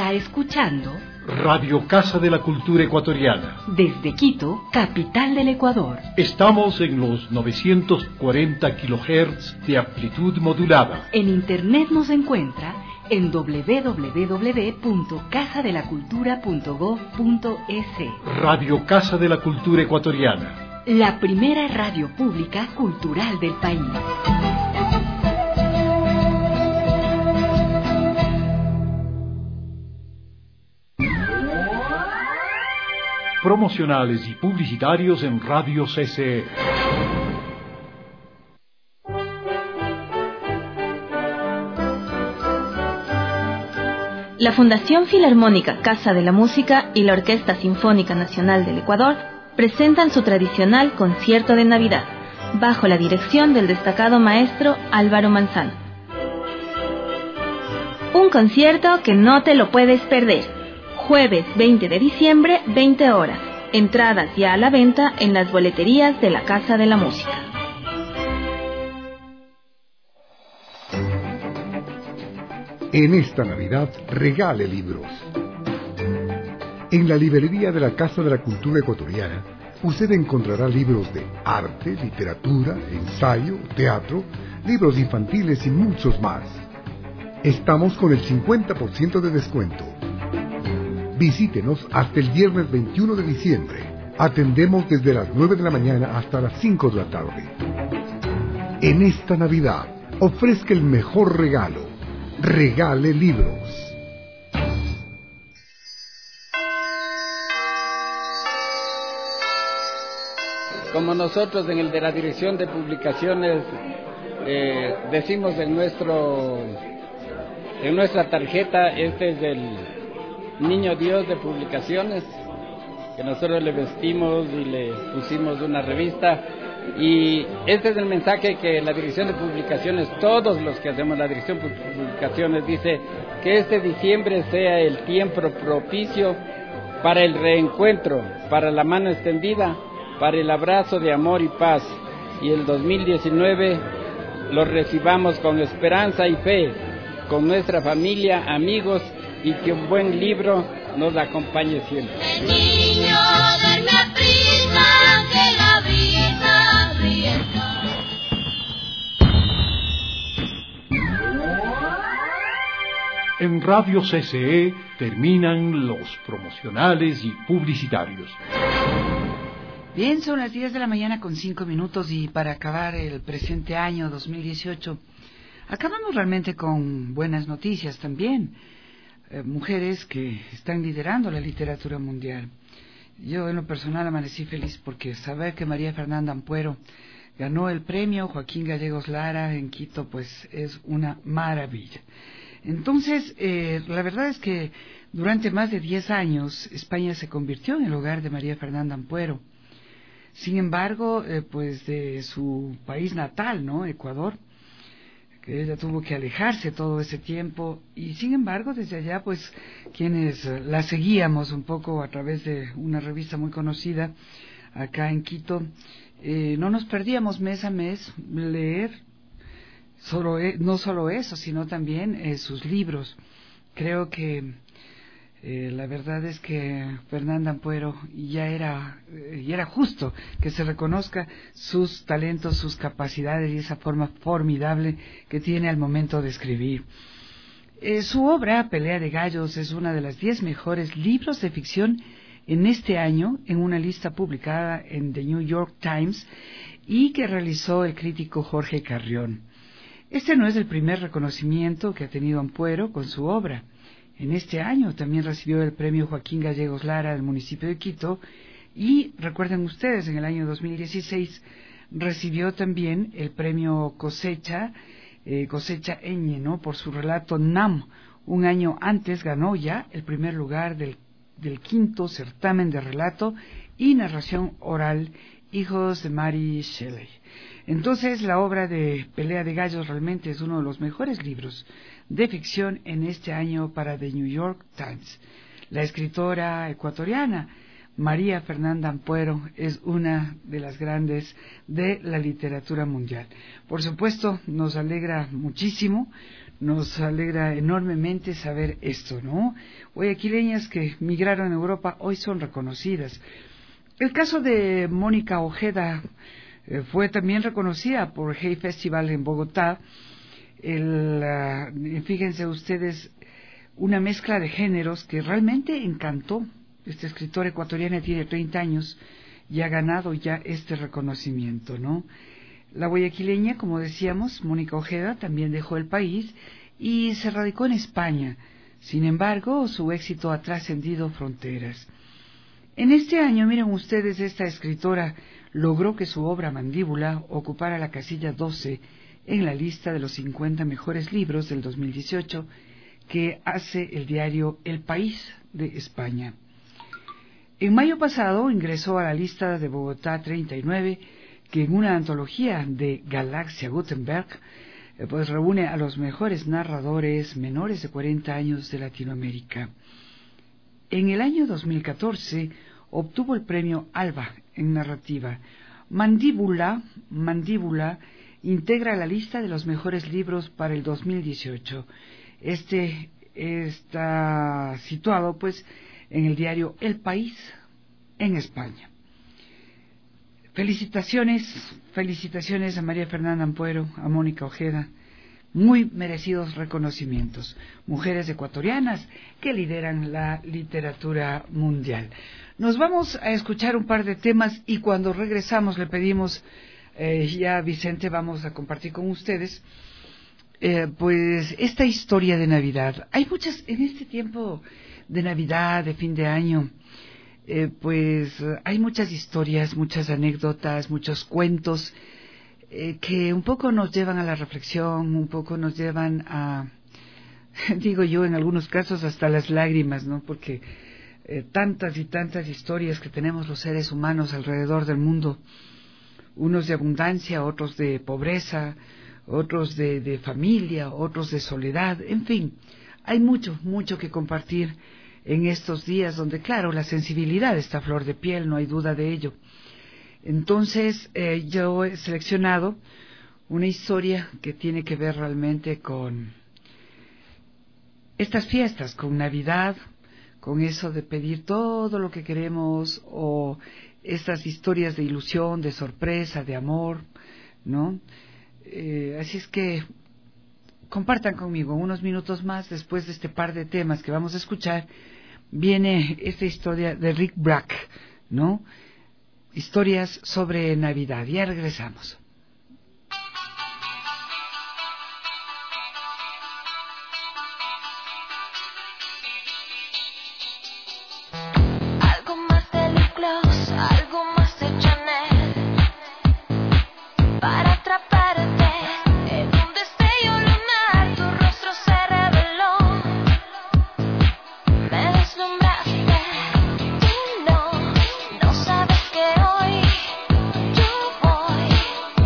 Está escuchando Radio Casa de la Cultura Ecuatoriana. desde Quito, capital del Ecuador. Estamos en los novecientos cuarenta kilohertz de amplitud modulada. En internet nos encuentra en doble u doble u doble u punto casa de la cultura punto gob punto es. Radio Casa de la Cultura Ecuatoriana. La primera radio pública cultural del país. Promocionales y publicitarios en Radio C C E. La Fundación Filarmónica Casa de la Música y la Orquesta Sinfónica Nacional del Ecuador presentan su tradicional concierto de Navidad, bajo la dirección del destacado maestro Álvaro Manzano. Un concierto que no te lo puedes perder. Jueves veinte de diciembre, veinte horas. Entradas ya a la venta en las boleterías de la Casa de la Música. En esta Navidad, regale libros. En la librería de la Casa de la Cultura Ecuatoriana, usted encontrará libros de arte, literatura, ensayo, teatro, libros infantiles y muchos más. Estamos con el cincuenta por ciento de descuento. Visítenos hasta el viernes veintiuno de diciembre. Atendemos desde las nueve de la mañana hasta las cinco de la tarde. En esta Navidad, ofrezca el mejor regalo. Regale libros. Como nosotros en el de la Dirección de Publicaciones eh, decimos en nuestro en nuestra tarjeta, este es el Niño Dios de Publicaciones, que nosotros le vestimos y le pusimos una revista. Y este es el mensaje que la Dirección de Publicaciones, todos los que hacemos la Dirección de Publicaciones, dice que este diciembre sea el tiempo propicio para el reencuentro, para la mano extendida, para el abrazo de amor y paz. Y el dos mil diecinueve lo recibamos con esperanza y fe, con nuestra familia, amigos, y que un buen libro nos acompañe siempre. El niño de la prisa, que la vida rienda. En Radio C C E terminan los promocionales y publicitarios. Bien, son las diez de la mañana con cinco minutos y para acabar el presente año dos mil dieciocho, acabamos realmente con buenas noticias también. Eh, mujeres que están liderando la literatura mundial. Yo en lo personal amanecí feliz porque saber que María Fernanda Ampuero ganó el premio Joaquín Gallegos Lara en Quito, pues es una maravilla. Entonces, eh, la verdad es que durante más de diez años España se convirtió en el hogar de María Fernanda Ampuero. Sin embargo, eh, pues de su país natal, ¿no?, Ecuador, que ella tuvo que alejarse todo ese tiempo, y sin embargo desde allá pues quienes la seguíamos un poco a través de una revista muy conocida acá en Quito, eh, no nos perdíamos mes a mes leer solo, no solo eso, sino también eh, sus libros. Creo que eh, la verdad es que Fernanda Ampuero ya era, eh, ya era justo que se reconozca sus talentos, sus capacidades y esa forma formidable que tiene al momento de escribir. Eh, su obra, Pelea de Gallos, es una de las diez mejores libros de ficción en este año, en una lista publicada en The New York Times y que realizó el crítico Jorge Carrión. Este no es el primer reconocimiento que ha tenido Ampuero con su obra. En este año también recibió el premio Joaquín Gallegos Lara del municipio de Quito y, recuerden ustedes, en el año dos mil dieciséis recibió también el premio Cosecha, eh, Cosecha Eñe, ¿no?, por su relato Nam. Un año antes ganó ya el primer lugar del, del quinto certamen de relato y narración oral Hijos de Mary Shelley. Entonces, la obra de Pelea de Gallos realmente es uno de los mejores libros de ficción en este año para The New York Times. La escritora ecuatoriana María Fernanda Ampuero es una de las grandes de la literatura mundial. Por supuesto, nos alegra muchísimo Nos alegra enormemente saber esto, ¿no? Guayaquileñas que migraron a Europa hoy son reconocidas. El caso de Mónica Ojeda eh, fue también reconocida por Hey Festival en Bogotá. El, uh, fíjense ustedes, una mezcla de géneros que realmente encantó. Esta escritora ecuatoriana tiene treinta años y ha ganado ya este reconocimiento, ¿no? La guayaquileña, como decíamos, Mónica Ojeda, también dejó el país y se radicó en España. Sin embargo, su éxito ha trascendido fronteras. En este año, miren ustedes, esta escritora logró que su obra Mandíbula ocupara la casilla doce en la lista de los cincuenta mejores libros del dos mil dieciocho que hace el diario El País de España. En mayo pasado ingresó a la lista de Bogotá treinta y nueve, que en una antología de Galaxia Gutenberg eh, pues reúne a los mejores narradores menores de cuarenta años de Latinoamérica. En el año dos mil catorce obtuvo el premio Alba en narrativa. Mandíbula, Mandíbula integra la lista de los mejores libros para el dos mil dieciocho. Este está situado pues en el diario El País en España. Felicitaciones, felicitaciones a María Fernanda Ampuero, a Mónica Ojeda, muy merecidos reconocimientos, mujeres ecuatorianas que lideran la literatura mundial. Nos vamos a escuchar un par de temas y cuando regresamos le pedimos, eh, ya Vicente, vamos a compartir con ustedes, eh, pues esta historia de Navidad. Hay muchas, en este tiempo de Navidad, de fin de año, Eh, pues hay muchas historias, muchas anécdotas, muchos cuentos eh, que un poco nos llevan a la reflexión, un poco nos llevan a, digo yo, en algunos casos hasta las lágrimas, ¿no? Porque eh, tantas y tantas historias que tenemos los seres humanos alrededor del mundo, unos de abundancia, otros de pobreza, otros de, de familia, otros de soledad, en fin, hay mucho, mucho que compartir en estos días donde, claro, la sensibilidad está a flor de piel, no hay duda de ello. Entonces, eh, yo he seleccionado una historia que tiene que ver realmente con estas fiestas, con Navidad, con eso de pedir todo lo que queremos, o estas historias de ilusión, de sorpresa, de amor, ¿no? Eh, así es que compartan conmigo unos minutos más después de este par de temas que vamos a escuchar. Viene esta historia de Rick Brack, ¿no? Historias sobre Navidad. Ya regresamos. Algo más de lip gloss, algo más de Chanel, para atraparte. En un destello lunar tu rostro se reveló. Me deslumbraste. Tú no, no sabes que hoy yo voy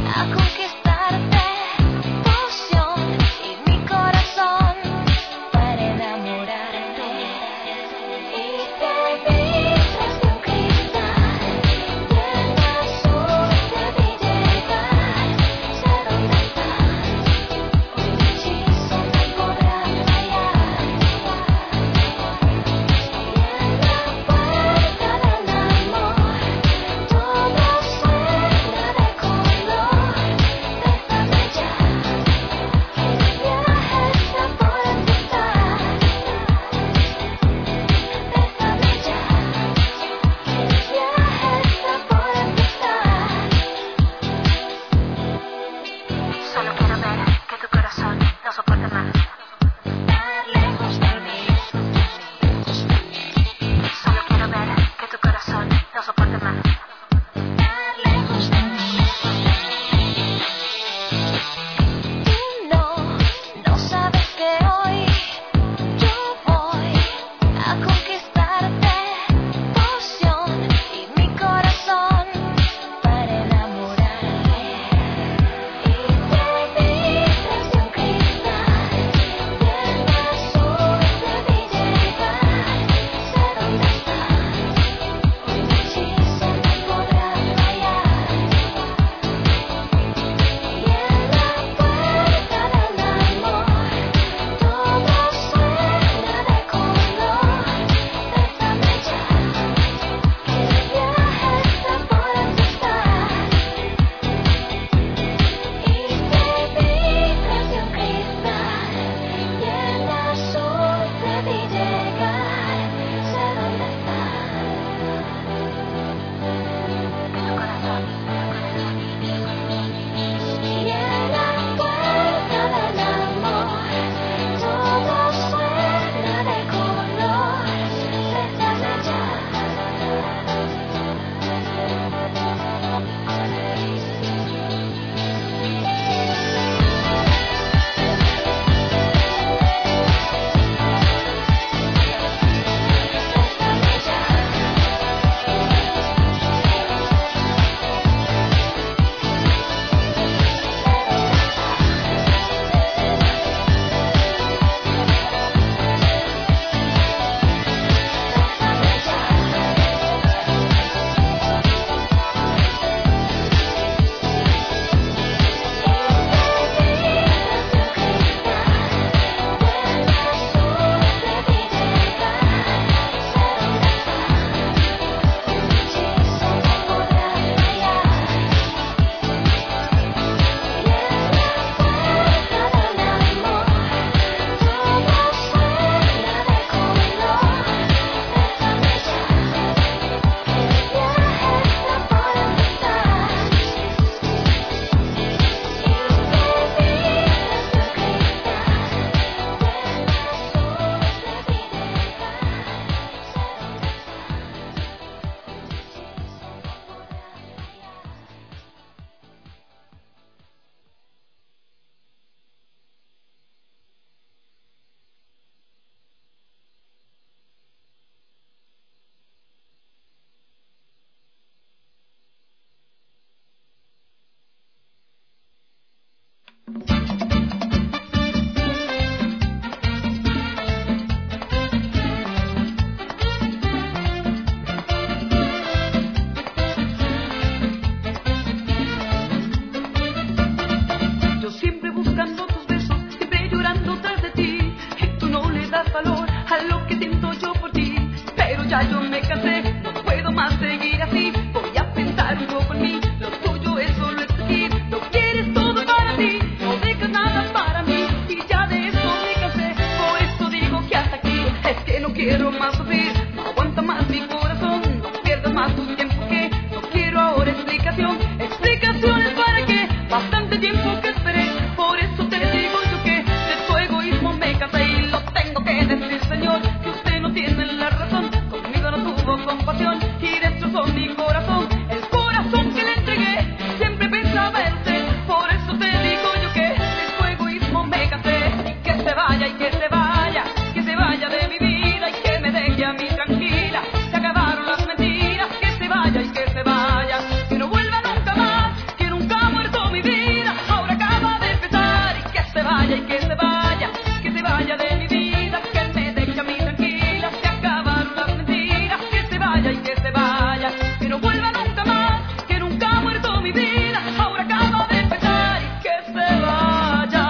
ya yo me cansé, no puedo más seguir así. Voy a pensar un poco en mí, lo tuyo es solo exigir. No quieres todo para ti, no dejas nada para mí. Y ya de eso me cansé, por eso digo que hasta aquí. Es que no quiero más sufrir, no aguanta más mi corazón. No pierdas más tu tiempo que no quiero ahora explicación. Explicaciones para qué, bastante tiempo que esperé. Por eso te digo yo que de tu egoísmo me cansé. Y lo tengo que decir, señor, que usted no tiene la razón. Conmigo no tuvo compasión y destrozó mi corazón. El corazón que le entregué, siempre pensaba en usted. Por eso te digo yo que de tu egoísmo me cansé. Y que se vaya, y que se vaya, que se vaya de mi vida y que me deje a mí tranquila. Se acabaron las mentiras, que se vaya y que se vaya, que no vuelva nunca más, que nunca ha muerto mi vida. Ahora acaba de empezar. Y que se vaya, y que se vaya, que se vaya de mi vida, que me deje a mí tranquila. Se acabaron las mentiras, que se vaya y que se vaya, que no vuelva nunca más, que nunca ha muerto mi vida. Ahora acaba de empezar. Y que se vaya.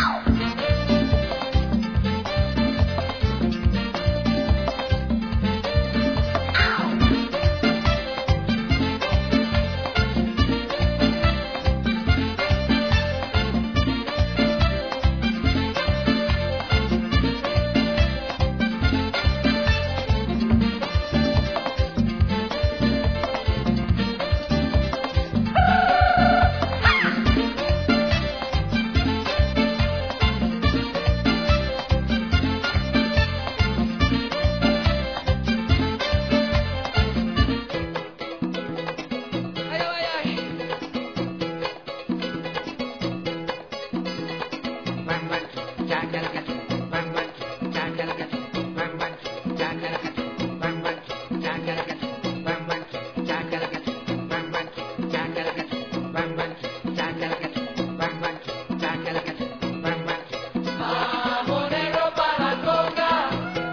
Vamos negro para la conga,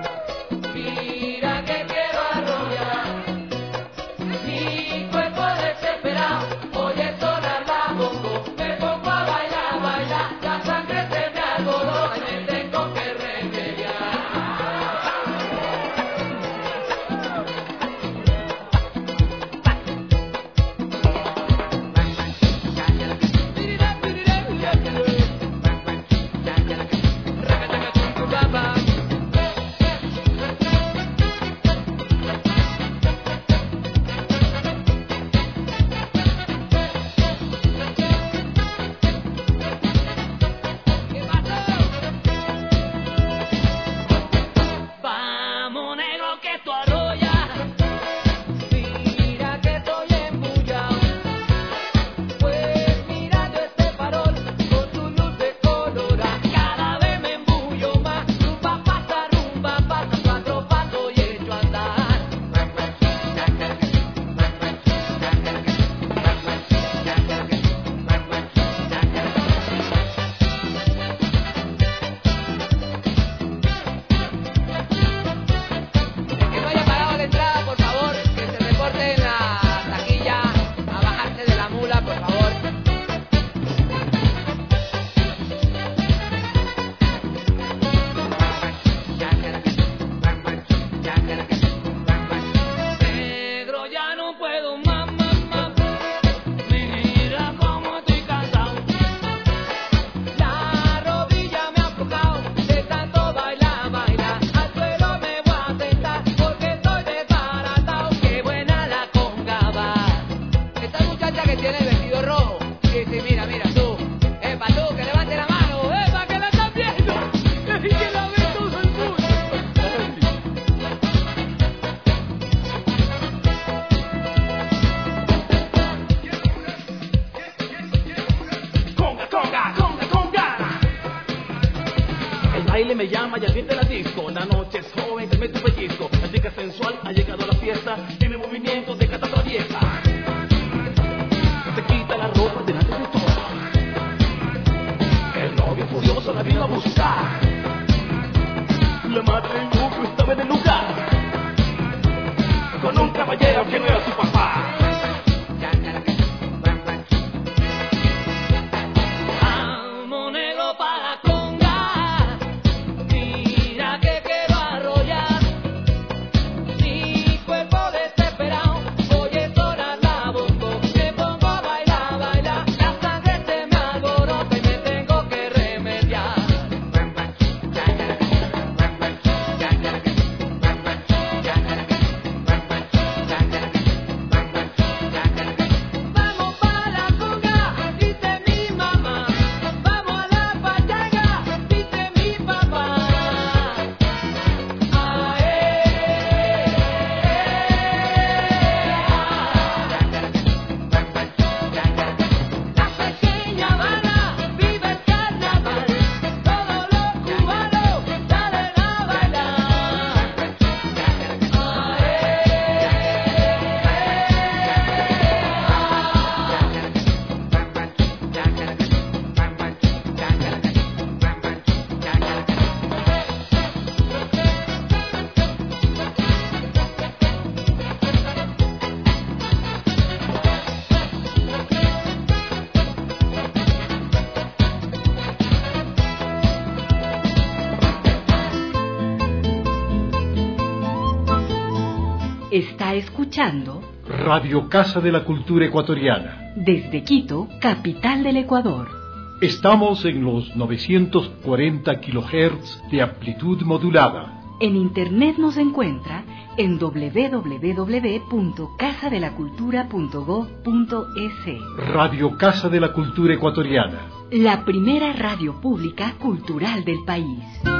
mira que quiero arrollar. Mi cuerpo desesperado, oye sonar la bongo. Me pongo a bailar, bailar, la sangre se me alborota y me tengo que remediar. Vamos negro que tú arrollas, mira que estoy embullado. Pues mirando este farol con su luz de colora, cada vez me embullo más. Rumba pasa, rumba pasa, cuatro pasos y echo a andar. Que no haya pagado la entrada, por favor, que se recorte en la taquilla a bajarse de la mula, por favor. Negro, ya no puedo más, más, más. Mira cómo estoy cansado. La rodilla me ha aflojado de tanto bailar, bailar. Al suelo me voy a sentar porque estoy desbaratado. Qué buena la conga va. Esta muchacha que tiene el vestido rojo. Sí, sí, mira, mira, tú. Epa, tú, que levante la mano. Epa, que la están viendo. Y que la ve todo el mundo. Conga, conga, conga, conga. El baile me llama y ambiente la disco. La noche es joven, se mete un pellizco. La chica sensual ha llegado a la fiesta. Tiene movimientos de gata traviesa. Se quita la ropa delante de todo. El novio furioso la vino a buscar. La madre no estaba en el lugar. Con un caballero que no era su papá. Vamos negro para la conga, mira que quiero arrollar. Mi Está escuchando Radio Casa de la Cultura Ecuatoriana. Desde Quito, capital del Ecuador. Estamos en los novecientos cuarenta kilohertz de amplitud modulada. En internet nos encuentra en doble u doble u doble u punto casa de la cultura punto gob punto es. Radio Casa de la Cultura Ecuatoriana. La primera radio pública cultural del país.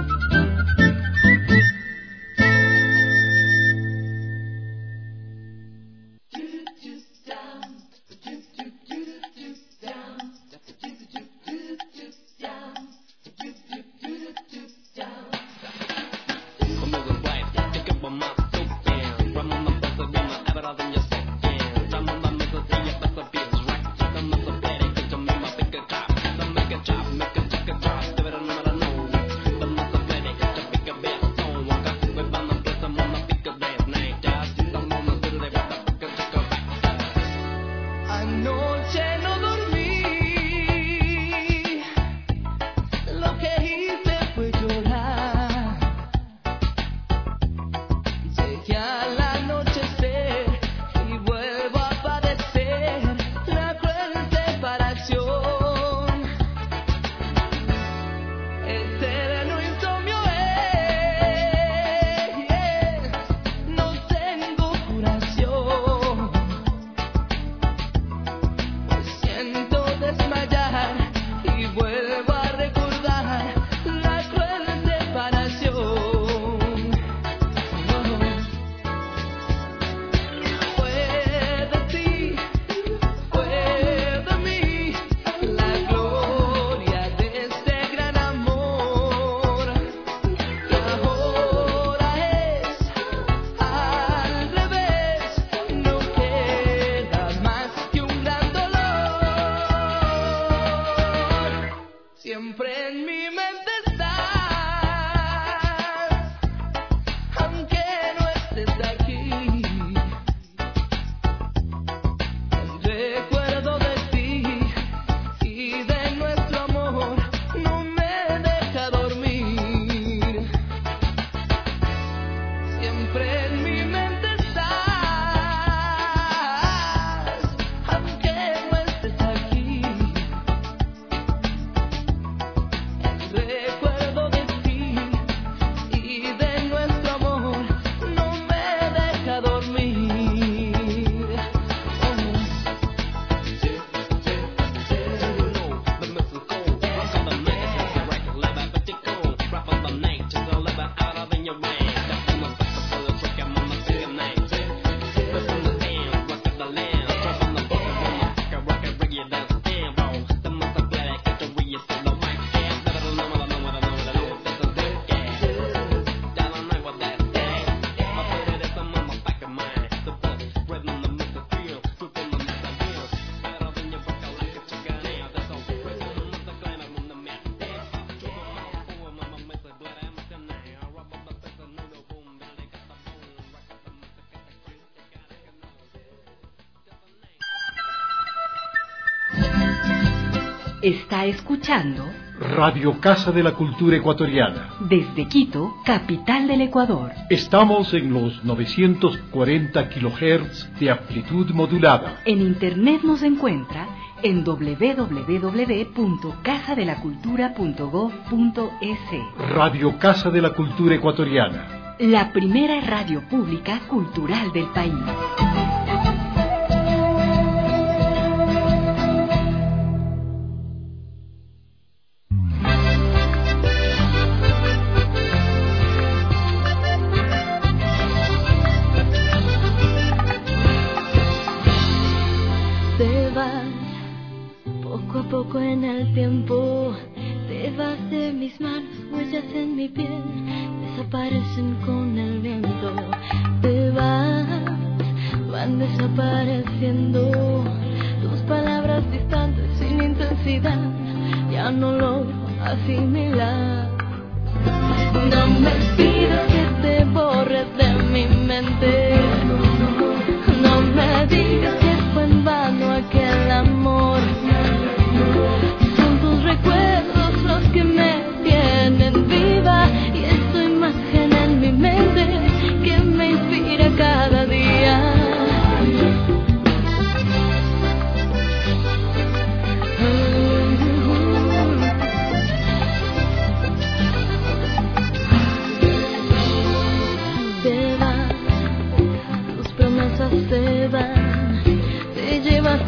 Está escuchando Radio Casa de la Cultura Ecuatoriana. Desde Quito, capital del Ecuador. Estamos en los novecientos cuarenta kilohertz de amplitud modulada. En internet nos encuentra en doble u doble u doble u punto casa de la cultura punto gob punto es. Radio Casa de la Cultura Ecuatoriana. La primera radio pública cultural del país. Poco en el tiempo, te vas de mis manos, huellas en mi piel, desaparecen con el viento. Te vas, van desapareciendo tus palabras distantes sin intensidad, ya no logro asimilar. No me pidas que te borres de mi mente, no me digas que fue en vano aquel amor. Son tus recuerdos los que me tienen viva y es tu imagen en mi mente que me inspira cada día.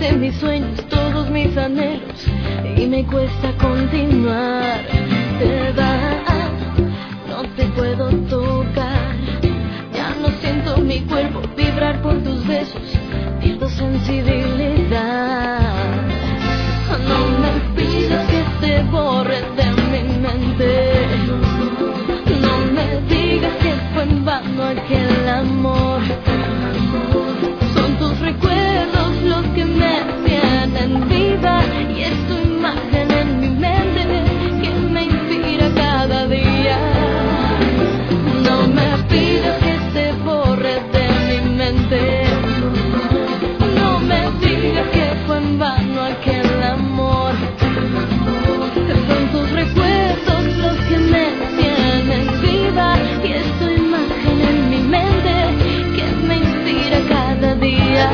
robaste mis sueños, todos mis anhelos, y me cuesta continuar. Te vas, no te puedo tocar, ya no siento mi cuerpo vibrar por tus besos, pierdo sensibilidad. No me pidas que te borres de mi mente, no me digas que fue en vano aquel amor. Son tus recuerdos los que me tienen viva, y es tu imagen en mi mente que me inspira cada día. No me pidas que te borres de mi mente, no me digas que fue en vano aquel amor. Son tus recuerdos los que me tienen viva, y es tu imagen en mi mente que me inspira cada día.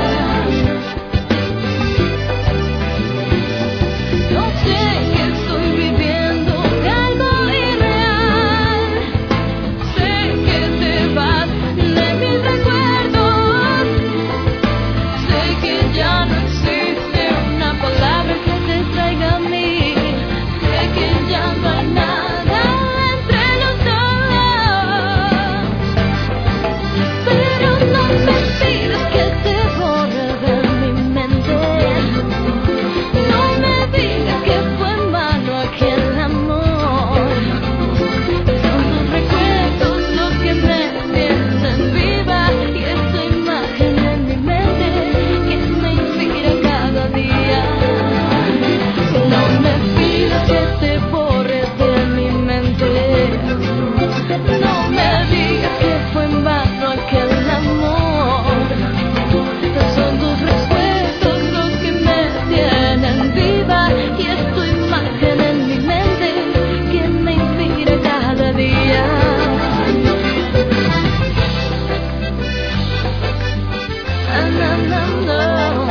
Yo sé que estoy viviendo algo irreal, sé que te vas de mis recuerdos, sé que ya no existe una palabra que te traiga a mí, sé que ya no hay nada entre los dos, pero no me pidas que te borre de mi mente, no me digas que fue en vano aquel amor. Son tus recuerdos los que me tienen viva, y es tu imagen en mi mente que me inspira cada día. No me pidas que te borres de mi mente, no me digas que fue en vano aquel amor. Son tus recuerdos los que me tienen viva, y es tu imagen en mi mente que me inspira cada día. Ah, no, no, no.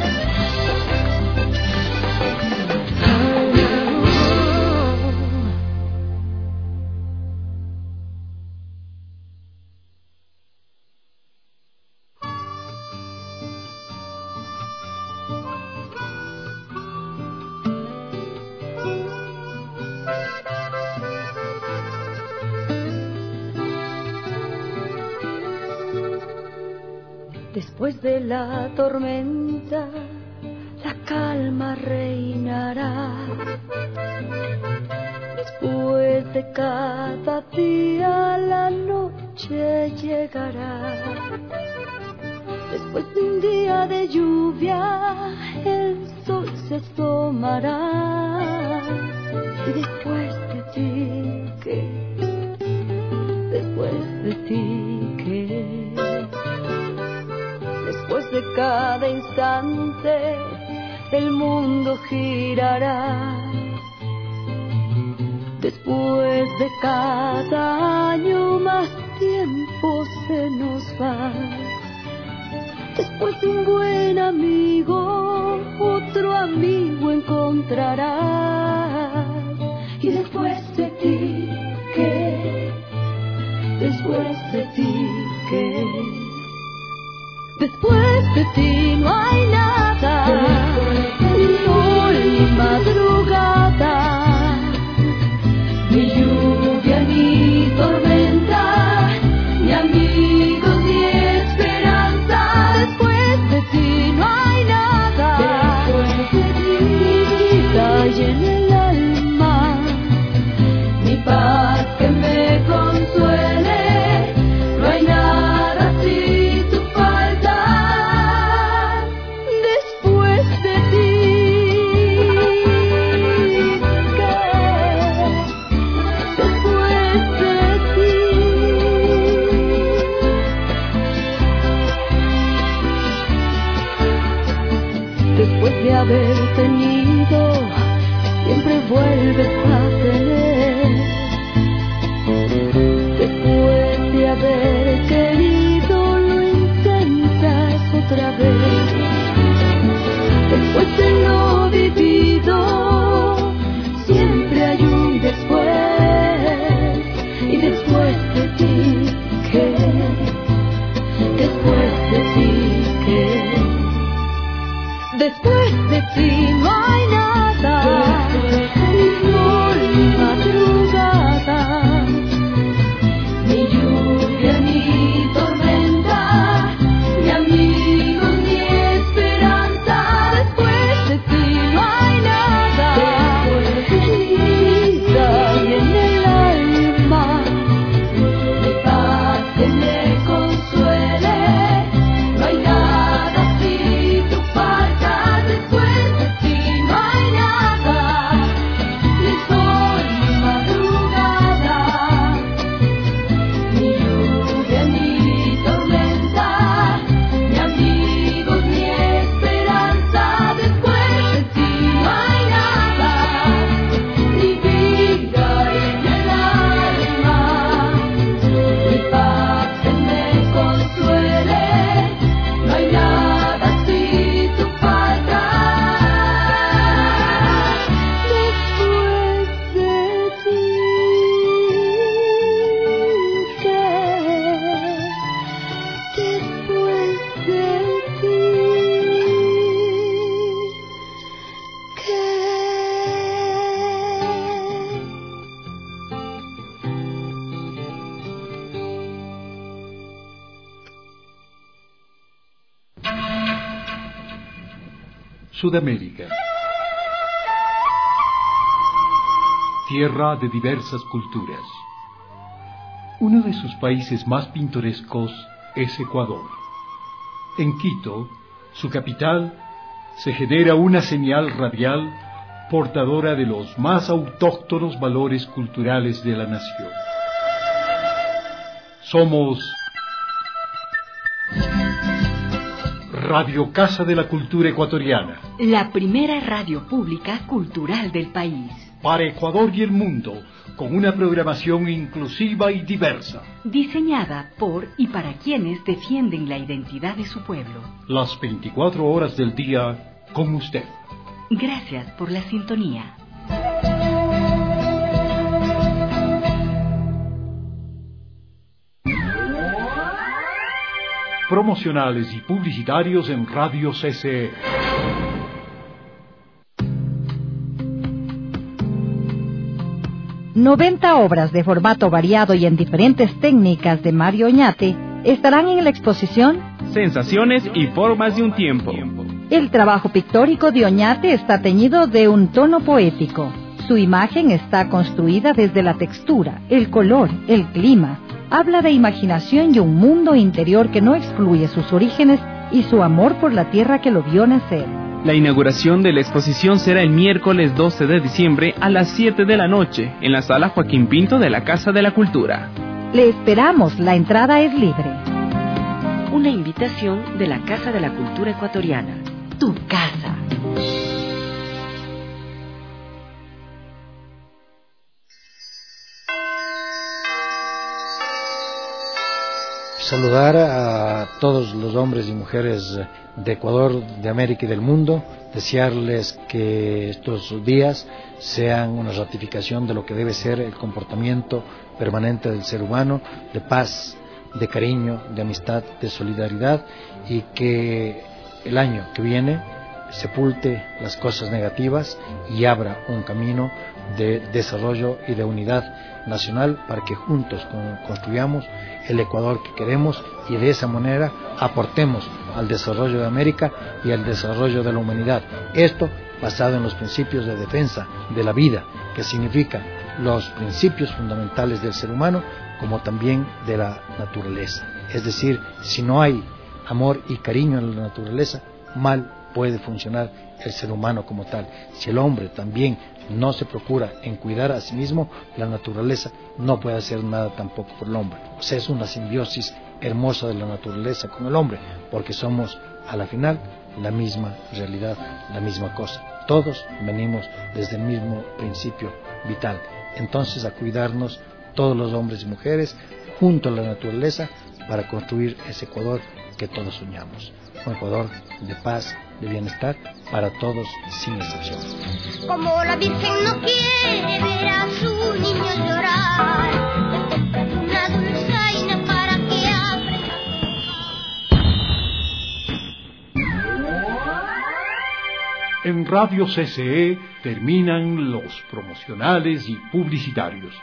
Después de la tormenta, la calma reinará. Después de cada día, la noche llegará. Después de un día de lluvia, el sol se asomará. Y después de ti, ¿qué? Después de ti, ¿qué? Después de cada instante, el mundo girará. Después de cada año, más tiempo se nos va. Después de un buen amigo, otro amigo encontrarás. Y después de ti, ¿qué? Después de ti, ¿qué? Después de ti no hay nada, ni sol ni madrugada, ni lluvia ni tormenta, ni amigos ni esperanza. Después de ti no hay nada, después de ti mi vida y en el alma, mi paz que me consuele, no hay nada si tú faltas. Después de ti, ¿qué? Después de ti. Después de haber tenido, siempre vuelves a tener. Después de haber querido, lo intentas otra vez. Después de lo vivido, siempre hay un después. Y después de ti, ¿qué? Después de ti, ¿qué? Después de ti no hay nada, ni sol ni madrugada, ni lluvia ni tormenta, ni amigos ni esperanza. Después de ti no hay nada, ni vida ni en el alma, ni paz que me consuele. No hay nada si tú faltas. Después de ti no hay nada, ni sol ni madrugada, ni lluvia ni tormenta, ni amigos ni esperanza. Después de ti no hay nada, ni vida en el alma, ni paz que me consuele. No hay nada si tú faltas. Después de ti, ¿qué? Después de ti, ¿qué? Sudamérica. Tierra de diversas culturas. Uno de sus países más pintorescos es Ecuador. En Quito, su capital, se genera una señal radial portadora de los más autóctonos valores culturales de la nación. Somos Radio Casa de la Cultura Ecuatoriana, La primera radio pública cultural del país. para Ecuador y el mundo, con una programación inclusiva y diversa. Diseñada por y para quienes defienden la identidad de su pueblo. Las veinticuatro horas del día con usted. Gracias por la sintonía. Promocionales y publicitarios en Radio C C E. noventa obras de formato variado y en diferentes técnicas de Mario Oñate estarán en la exposición Sensaciones y formas de un tiempo. El trabajo pictórico de Oñate está teñido de un tono poético. Su imagen está construida desde la textura, el color, el clima. Habla de imaginación y un mundo interior que no excluye sus orígenes y su amor por la tierra que lo vio nacer. La inauguración de la exposición será el miércoles doce de diciembre a las siete de la noche en la sala Joaquín Pinto de la Casa de la Cultura. Le esperamos, la entrada es libre. Una invitación de la Casa de la Cultura Ecuatoriana. Tu casa. Saludar a todos los hombres y mujeres de Ecuador, de América y del mundo, desearles que estos días sean una ratificación de lo que debe ser el comportamiento permanente del ser humano, de paz, de cariño, de amistad, de solidaridad, y que el año que viene sepulte las cosas negativas y abra un camino de desarrollo y de unidad nacional para que juntos construyamos el Ecuador que queremos y de esa manera aportemos al desarrollo de América y al desarrollo de la humanidad. Esto basado en los principios de defensa de la vida, que significa los principios fundamentales del ser humano como también de la naturaleza. Es decir, si no hay amor y cariño en la naturaleza, mal puede funcionar el ser humano como tal. Si el hombre también no se procura en cuidar a sí mismo, la naturaleza no puede hacer nada tampoco por el hombre. O sea, es una simbiosis hermosa de la naturaleza con el hombre, porque somos a la final la misma realidad, la misma cosa. Todos venimos desde el mismo principio vital. Entonces, a cuidarnos todos los hombres y mujeres junto a la naturaleza para construir ese Ecuador que todos soñamos. Un Ecuador de paz, de bienestar para todos sin excepción. Como la Virgen no quiere ver a su niño llorar, una dulzaina para que aprenda. En Radio C C E terminan los promocionales y publicitarios.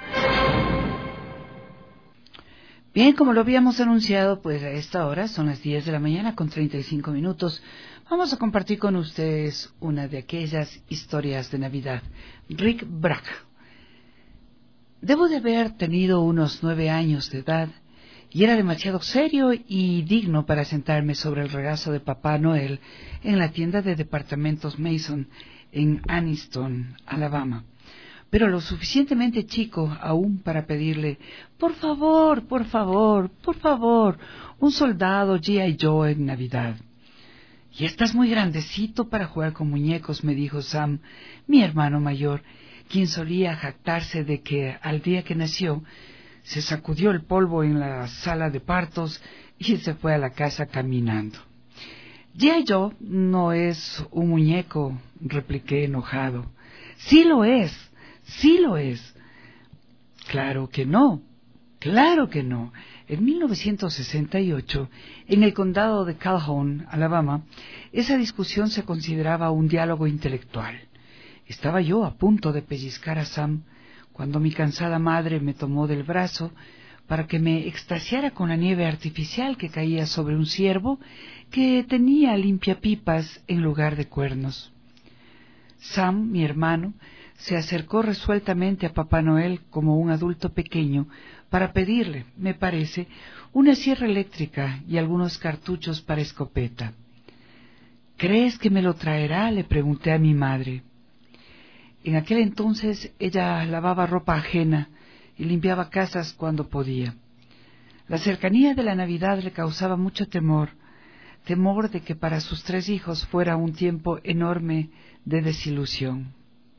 Bien, como lo habíamos anunciado, pues a esta hora son las diez de la mañana con treinta y cinco minutos. Vamos a compartir con ustedes una de aquellas historias de Navidad. Rick Brack. Debo de haber tenido unos nueve años de edad y era demasiado serio y digno para sentarme sobre el regazo de Papá Noel en la tienda de departamentos Mason en Anniston, Alabama, pero lo suficientemente chico aún para pedirle, por favor, por favor, por favor, un soldado G I Joe en Navidad. Y estás muy grandecito para jugar con muñecos, me dijo Sam, mi hermano mayor, quien solía jactarse de que al día que nació se sacudió el polvo en la sala de partos y se fue a la casa caminando. G I Joe no es un muñeco, repliqué enojado. Sí lo es, sí lo es. Claro que no, claro que no. En mil novecientos sesenta y ocho, en el condado de Calhoun, Alabama, esa discusión se consideraba un diálogo intelectual. Estaba yo a punto de pellizcar a Sam cuando mi cansada madre me tomó del brazo para que me extasiara con la nieve artificial que caía sobre un ciervo que tenía limpiapipas en lugar de cuernos. Sam, mi hermano, se acercó resueltamente a Papá Noel como un adulto pequeño para pedirle, me parece, una sierra eléctrica y algunos cartuchos para escopeta. ¿Crees que me lo traerá?, le pregunté a mi madre. En aquel entonces ella lavaba ropa ajena y limpiaba casas cuando podía. La cercanía de la Navidad le causaba mucho temor, temor de que para sus tres hijos fuera un tiempo enorme de desilusión.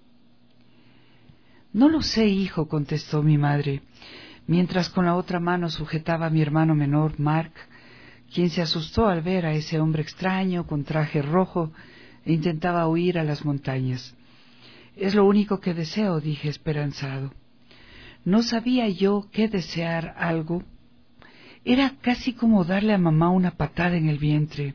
No lo sé, hijo, contestó mi madre, mientras con la otra mano sujetaba a mi hermano menor, Mark, quien se asustó al ver a ese hombre extraño con traje rojo e intentaba huir a las montañas. Es lo único que deseo, dije esperanzado. No sabía yo qué desear algo. Era casi como darle a mamá una patada en el vientre.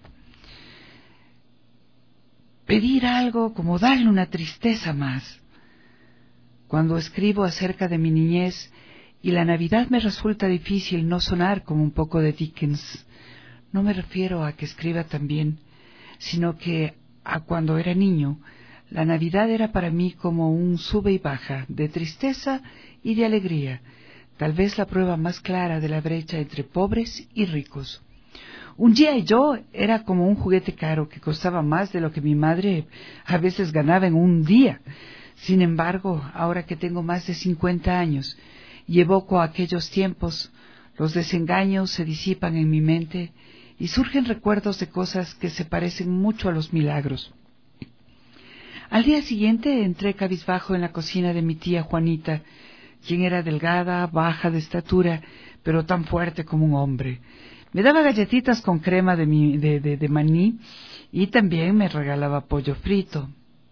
Pedir algo como darle una tristeza más. Cuando escribo acerca de mi niñez y la Navidad me resulta difícil no sonar como un poco de Dickens, no me refiero a que escriba también, sino que a cuando era niño, la Navidad era para mí como un sube y baja de tristeza y de alegría, tal vez la prueba más clara de la brecha entre pobres y ricos. Un G I Joe era como un juguete caro que costaba más de lo que mi madre a veces ganaba en un día. Sin embargo, ahora que tengo más de cincuenta años y evoco aquellos tiempos, los desengaños se disipan en mi mente y surgen recuerdos de cosas que se parecen mucho a los milagros. Al día siguiente entré cabizbajo en la cocina de mi tía Juanita, quien era delgada, baja de estatura, pero tan fuerte como un hombre. Me daba galletitas con crema de, mi, de, de, de maní y también me regalaba pollo frito.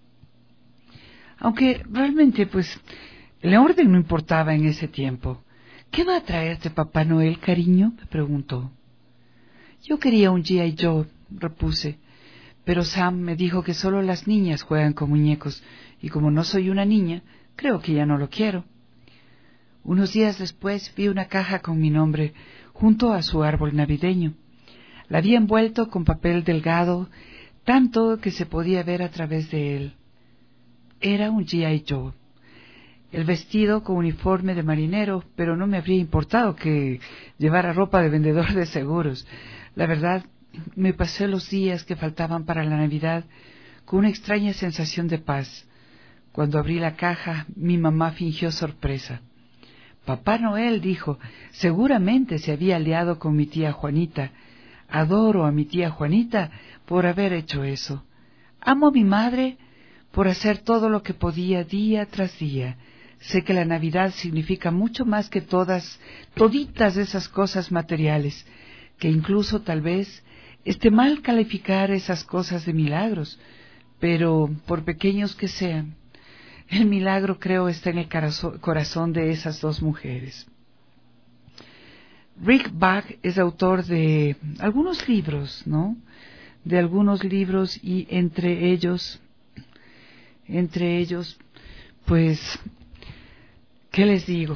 Aunque realmente, pues, el orden no importaba en ese tiempo. ¿Qué va a traerte Papá Noel, cariño?, me preguntó. Yo quería un G I Joe, repuse. Pero Sam me dijo que solo las niñas juegan con muñecos, y como no soy una niña, creo que ya no lo quiero. Unos días después vi una caja con mi nombre junto a su árbol navideño. La había envuelto con papel delgado, tanto que se podía ver a través de él. Era un G I Joe. El vestido con uniforme de marinero, pero no me habría importado que llevara ropa de vendedor de seguros. La verdad, me pasé los días que faltaban para la Navidad con una extraña sensación de paz. Cuando abrí la caja, mi mamá fingió sorpresa. Papá Noel, dijo, seguramente se había aliado con mi tía Juanita. Adoro a mi tía Juanita por haber hecho eso. Amo a mi madre por hacer todo lo que podía día tras día. Sé que la Navidad significa mucho más que todas, toditas esas cosas materiales, que incluso tal vez esté mal calificar esas cosas de milagros, pero por pequeños que sean, el milagro creo está en el corazón de esas dos mujeres. Rick Brack es autor de algunos libros, ¿no? De algunos libros y entre ellos Entre ellos, pues, ¿qué les digo?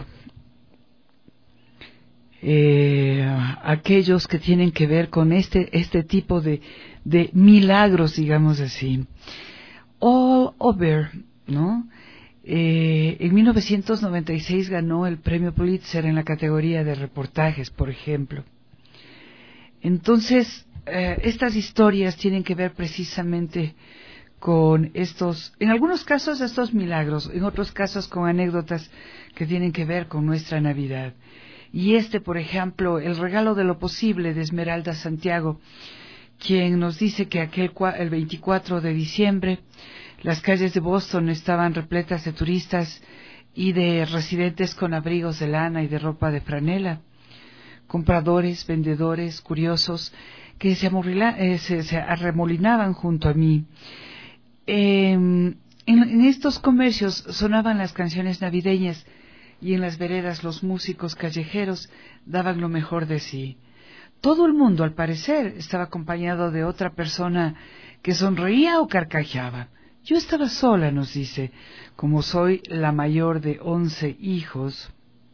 Eh, aquellos que tienen que ver con este este tipo de, de milagros, digamos así. All Over, ¿no? Eh, en mil novecientos noventa y seis ganó el premio Pulitzer en la categoría de reportajes, por ejemplo. Entonces, eh, estas historias tienen que ver precisamente con estos, en algunos casos estos milagros, en otros casos con anécdotas que tienen que ver con nuestra Navidad. Y este, por ejemplo, El regalo de lo posible, de Esmeralda Santiago, quien nos dice que aquel el veinticuatro de diciembre las calles de Boston estaban repletas de turistas y de residentes con abrigos de lana y de ropa de franela, compradores, vendedores, curiosos, que se, eh, se, se arremolinaban junto a mí. Eh, en, en estos comercios sonaban las canciones navideñas y en las veredas los músicos callejeros daban lo mejor de sí. Todo el mundo, al parecer, estaba acompañado de otra persona que sonreía o carcajeaba. Yo estaba sola, nos dice, como soy la mayor de once hijos,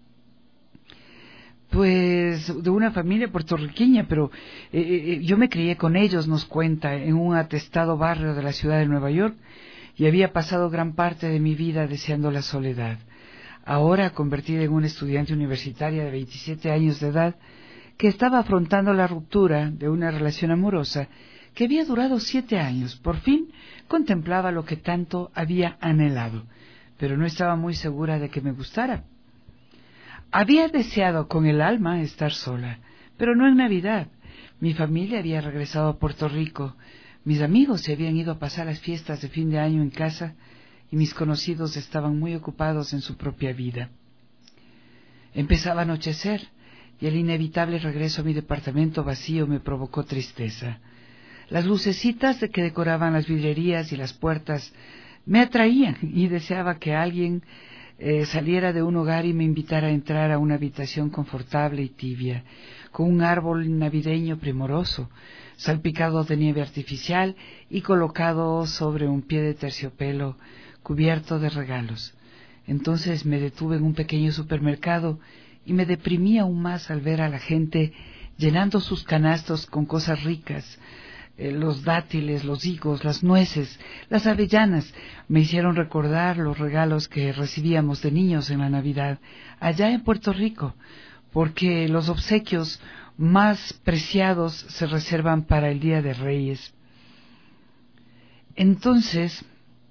pues de una familia puertorriqueña, pero eh, eh, yo me crié con ellos, nos cuenta, en un atestado barrio de la ciudad de Nueva York, y había pasado gran parte de mi vida deseando la soledad. Ahora, convertida en una estudiante universitaria de veintisiete años de edad, que estaba afrontando la ruptura de una relación amorosa que había durado siete años, por fin contemplaba lo que tanto había anhelado, pero no estaba muy segura de que me gustara. Había deseado con el alma estar sola, pero no en Navidad. Mi familia había regresado a Puerto Rico, mis amigos se habían ido a pasar las fiestas de fin de año en casa y mis conocidos estaban muy ocupados en su propia vida. Empezaba a anochecer y el inevitable regreso a mi departamento vacío me provocó tristeza. Las lucecitas de que decoraban las vidrierías y las puertas me atraían y deseaba que alguien eh, saliera de un hogar y me invitara a entrar a una habitación confortable y tibia, con un árbol navideño primoroso, salpicado de nieve artificial y colocado sobre un pie de terciopelo cubierto de regalos. Entonces me detuve en un pequeño supermercado y me deprimí aún más al ver a la gente llenando sus canastos con cosas ricas. Eh, los dátiles, los higos, las nueces, las avellanas me hicieron recordar los regalos que recibíamos de niños en la Navidad allá en Puerto Rico, porque los obsequios más preciados se reservan para el Día de Reyes. Entonces,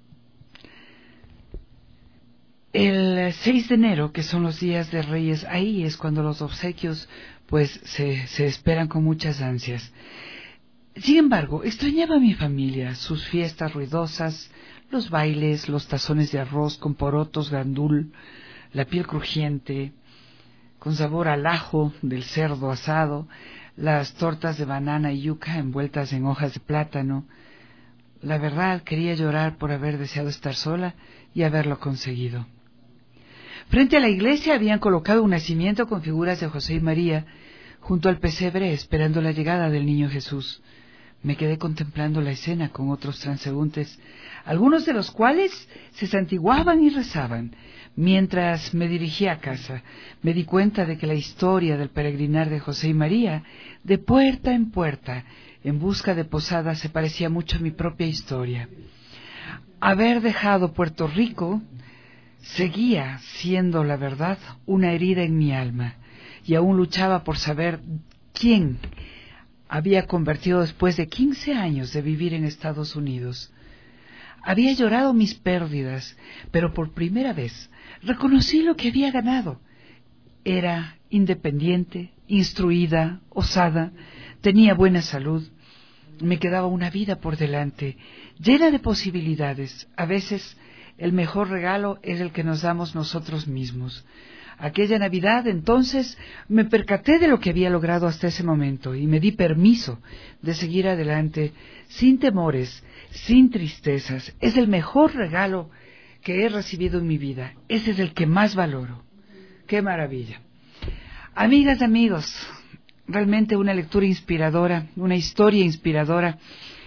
el seis de enero, que son los días de Reyes, ahí es cuando los obsequios pues se, se esperan con muchas ansias. Sin embargo, extrañaba a mi familia, sus fiestas ruidosas, los bailes, los tazones de arroz con porotos gandul, la piel crujiente, con sabor al ajo del cerdo asado, las tortas de banana y yuca envueltas en hojas de plátano. La verdad, quería llorar por haber deseado estar sola y haberlo conseguido. Frente a la iglesia habían colocado un nacimiento con figuras de José y María junto al pesebre esperando la llegada del niño Jesús. Me quedé contemplando la escena con otros transeúntes, algunos de los cuales se santiguaban y rezaban. Mientras me dirigía a casa, me di cuenta de que la historia del peregrinar de José y María, de puerta en puerta, en busca de posadas, se parecía mucho a mi propia historia. Haber dejado Puerto Rico seguía siendo, la verdad, una herida en mi alma, y aún luchaba por saber quién había convertido después de quince años de vivir en Estados Unidos. Había llorado mis pérdidas, pero por primera vez reconocí lo que había ganado. Era independiente, instruida, osada, tenía buena salud. Me quedaba una vida por delante, llena de posibilidades. A veces el mejor regalo es el que nos damos nosotros mismos. Aquella Navidad, entonces, me percaté de lo que había logrado hasta ese momento y me di permiso de seguir adelante sin temores, sin tristezas. Es el mejor regalo que he recibido en mi vida. Ese es el que más valoro. ¡Qué maravilla! Amigas, amigos, realmente una lectura inspiradora, una historia inspiradora.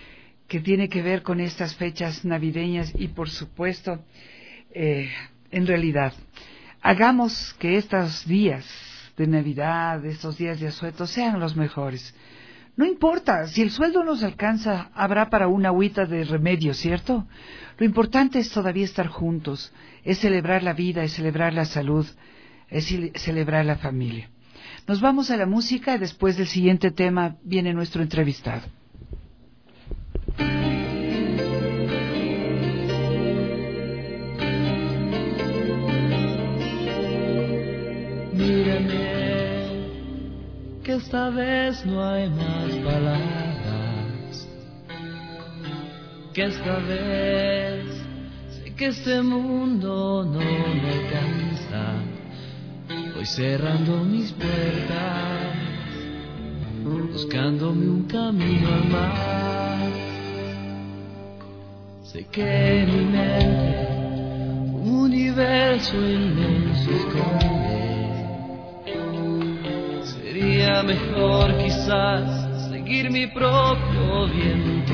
que tiene que ver con estas fechas navideñas y, por supuesto, eh, en realidad, hagamos que estos días de Navidad, estos días de asueto, sean los mejores. No importa, si el sueldo nos alcanza, habrá para una agüita de remedio, ¿cierto? Lo importante es todavía estar juntos, es celebrar la vida, es celebrar la salud, es celebrar la familia. Nos vamos a la música y después del siguiente tema viene nuestro entrevistado. Mírame, que esta vez no hay más palabras, que esta vez sé que este mundo no me alcanza. Voy cerrando mis puertas, buscándome un camino al mar. Sé que en mi mente un universo inmenso esconde. Sería mejor quizás seguir mi propio viento,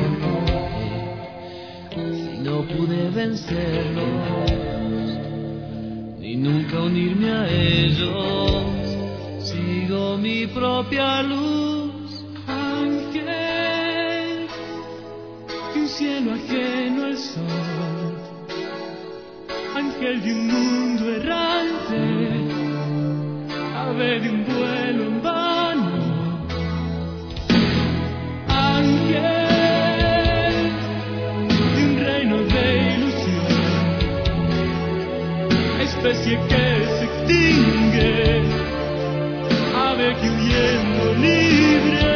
si no pude vencerlos ni nunca unirme a ellos. Sigo mi propia luz, ángel de un cielo ajeno al sol, ángel de un mundo errante, ave de un vuelo en vano, ángel de un reino de ilusión, especie que se extingue, ave que huyendo libre.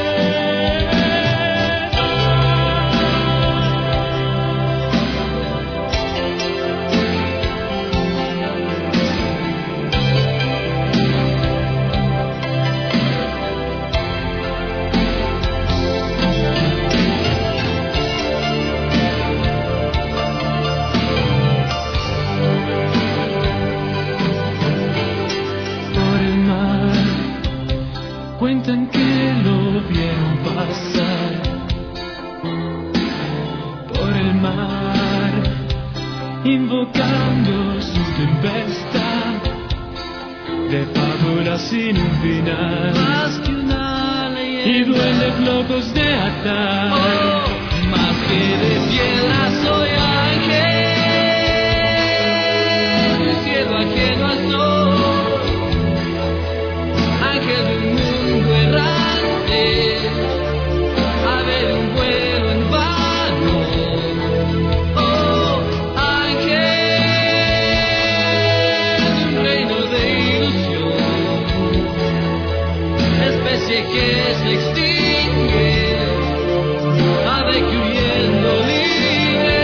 Cuentan que lo vieron pasar por el mar, invocando su tempestad de fábulas sin un final, más que una leyenda, y duendes locos de atar, oh, más que de piedra soy ángel, del cielo ajeno al sol, ángel de un mundo errante, ave de un vuelo en vano, oh, ángel de un reino de ilusión, especie que se extingue, ave que huyendo libre.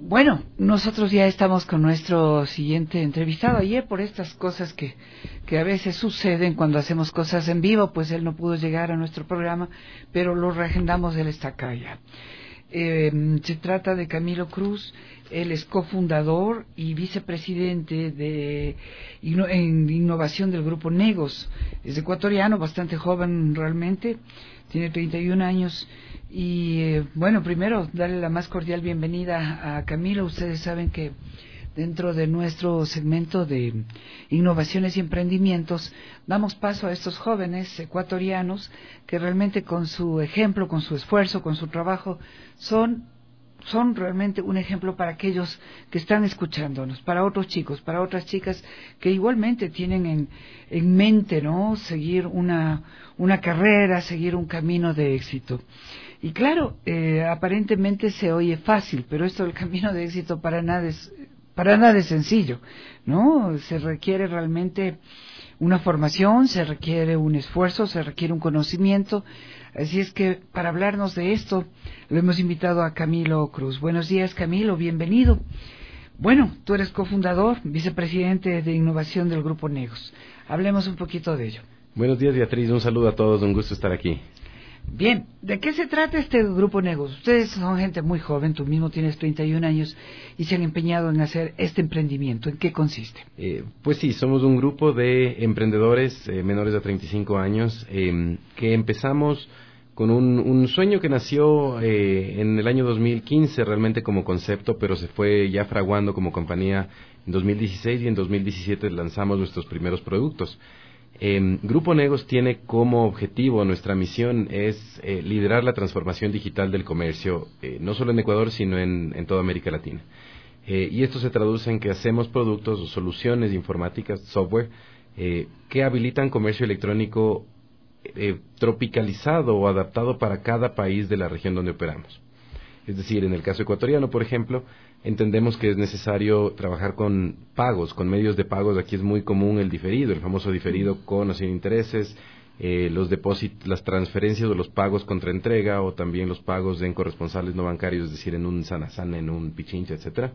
Bueno, nosotros ya estamos con nuestro siguiente entrevistado. Ayer, por estas cosas que, que a veces suceden cuando hacemos cosas en vivo, pues él no pudo llegar a nuestro programa, pero lo reagendamos, él está acá ya. Eh, se trata de Camilo Cruz. Él es cofundador y vicepresidente de inno- en innovación del Grupo Negos. Es ecuatoriano, bastante joven realmente, tiene treinta y un años. Y eh, bueno, primero darle la más cordial bienvenida a Camilo. Ustedes saben que dentro de nuestro segmento de innovaciones y emprendimientos damos paso a estos jóvenes ecuatorianos que realmente con su ejemplo, con su esfuerzo, con su trabajo son son realmente un ejemplo para aquellos que están escuchándonos, para otros chicos, para otras chicas que igualmente tienen en, en mente, ¿no?, seguir una, una carrera, seguir un camino de éxito. Y claro, eh, aparentemente se oye fácil, pero esto del camino de éxito para nada es, para nada es sencillo, ¿no? Se requiere realmente una formación, se requiere un esfuerzo, se requiere un conocimiento. Así es que para hablarnos de esto lo hemos invitado a Camilo Cruz. Buenos días, Camilo, bienvenido. Bueno, tú eres cofundador, vicepresidente de innovación del Grupo Negos. Hablemos un poquito de ello. Buenos días, Beatriz, un saludo a todos, un gusto estar aquí. Bien, ¿de qué se trata este Grupo Negos? Ustedes son gente muy joven, tú mismo tienes treinta y un años y se han empeñado en hacer este emprendimiento. ¿En qué consiste? Eh, pues sí, somos un grupo de emprendedores eh, menores de treinta y cinco años eh, que empezamos con un, un sueño que nació eh, en el año dos mil quince realmente como concepto, pero se fue ya fraguando como compañía en dos mil dieciséis y en dos mil diecisiete lanzamos nuestros primeros productos. Eh, Grupo Negos tiene como objetivo, nuestra misión es eh, liderar la transformación digital del comercio, eh, no solo en Ecuador, sino en, en toda América Latina. Eh, y esto se traduce en que hacemos productos o soluciones informáticas, software, eh, que habilitan comercio electrónico eh, tropicalizado o adaptado para cada país de la región donde operamos. Es decir, en el caso ecuatoriano, por ejemplo, entendemos que es necesario trabajar con pagos, con medios de pagos. Aquí es muy común el diferido, el famoso diferido con o sin intereses, eh, los depósitos, las transferencias o los pagos contra entrega, o también los pagos en corresponsales no bancarios, es decir, en un Sanasana, en un Pichincha, etcétera.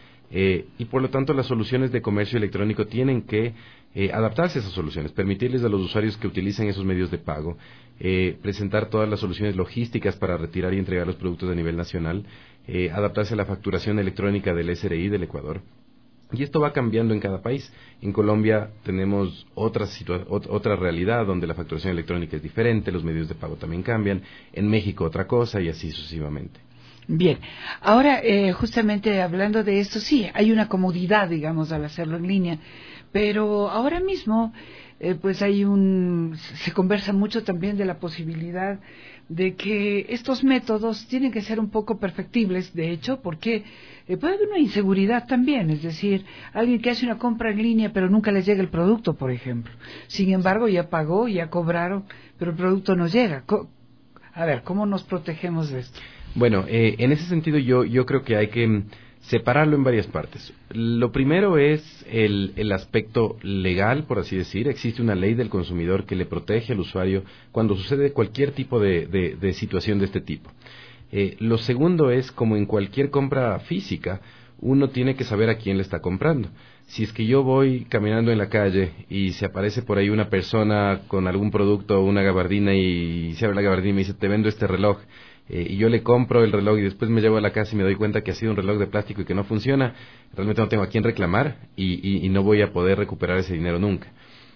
Eh, y por lo tanto las soluciones de comercio electrónico tienen que eh, adaptarse a esas soluciones, permitirles a los usuarios que utilicen esos medios de pago, eh, presentar todas las soluciones logísticas para retirar y entregar los productos a nivel nacional, eh, adaptarse a la facturación electrónica del S R I del Ecuador. Y esto va cambiando en cada país. En Colombia tenemos otra, situa- ot- otra realidad donde la facturación electrónica es diferente, los medios de pago también cambian, en México otra cosa y así sucesivamente. Bien, ahora eh, justamente hablando de esto, sí, hay una comodidad, digamos, al hacerlo en línea, pero ahora mismo eh, pues hay un, se conversa mucho también de la posibilidad de que estos métodos tienen que ser un poco perfectibles, de hecho, porque eh, puede haber una inseguridad también, es decir, alguien que hace una compra en línea pero nunca les llega el producto, por ejemplo, sin embargo ya pagó, ya cobraron, pero el producto no llega. Co- A ver, ¿cómo nos protegemos de esto? Bueno, eh, en ese sentido yo, yo creo que hay que mm, separarlo en varias partes. Lo primero es el, el aspecto legal, por así decir. Existe una ley del consumidor que le protege al usuario cuando sucede cualquier tipo de, de, de situación de este tipo. Eh, lo segundo es, como en cualquier compra física, uno tiene que saber a quién le está comprando. Si es que yo voy caminando en la calle y se aparece por ahí una persona con algún producto, una gabardina, y se abre la gabardina y me dice, te vendo este reloj, eh, y yo le compro el reloj y después me llevo a la casa y me doy cuenta que ha sido un reloj de plástico y que no funciona, realmente no tengo a quién reclamar y, y, y no voy a poder recuperar ese dinero nunca.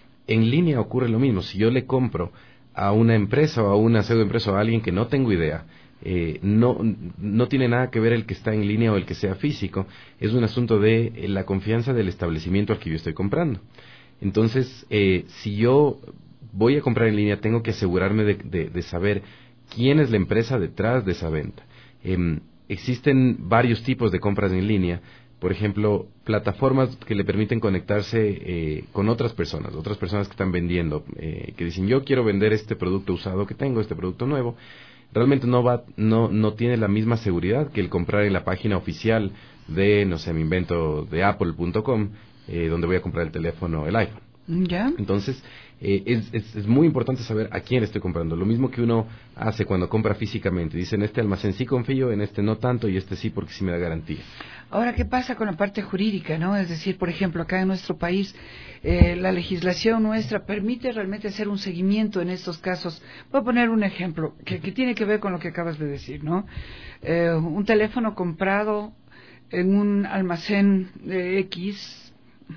En línea ocurre lo mismo. Si yo le compro a una empresa o a una pseudoempresa o a alguien que no tengo idea, Eh, no, no tiene nada que ver el que está en línea o el que sea físico, es un asunto de eh, la confianza del establecimiento al que yo estoy comprando. Entonces, eh, si yo voy a comprar en línea, tengo que asegurarme de, de, de saber quién es la empresa detrás de esa venta. Eh, existen varios tipos de compras en línea, por ejemplo, plataformas que le permiten conectarse eh, con otras personas, otras personas que están vendiendo, eh, que dicen, yo quiero vender este producto usado que tengo, este producto nuevo. Realmente no va, no, no tiene la misma seguridad que el comprar en la página oficial de, no sé, me invento, de apple punto com, eh, donde voy a comprar el teléfono, el iPhone. ¿Ya? Entonces, eh, es, es, es muy importante saber a quién estoy comprando. Lo mismo que uno hace cuando compra físicamente. Dice, en este almacén sí confío, en este no tanto, y este sí porque sí me da garantía. Ahora, ¿qué pasa con la parte jurídica, no? Es decir, por ejemplo, acá en nuestro país, eh, la legislación nuestra permite realmente hacer un seguimiento en estos casos. Voy a poner un ejemplo que, que tiene que ver con lo que acabas de decir, ¿no? Eh, un teléfono comprado en un almacén de X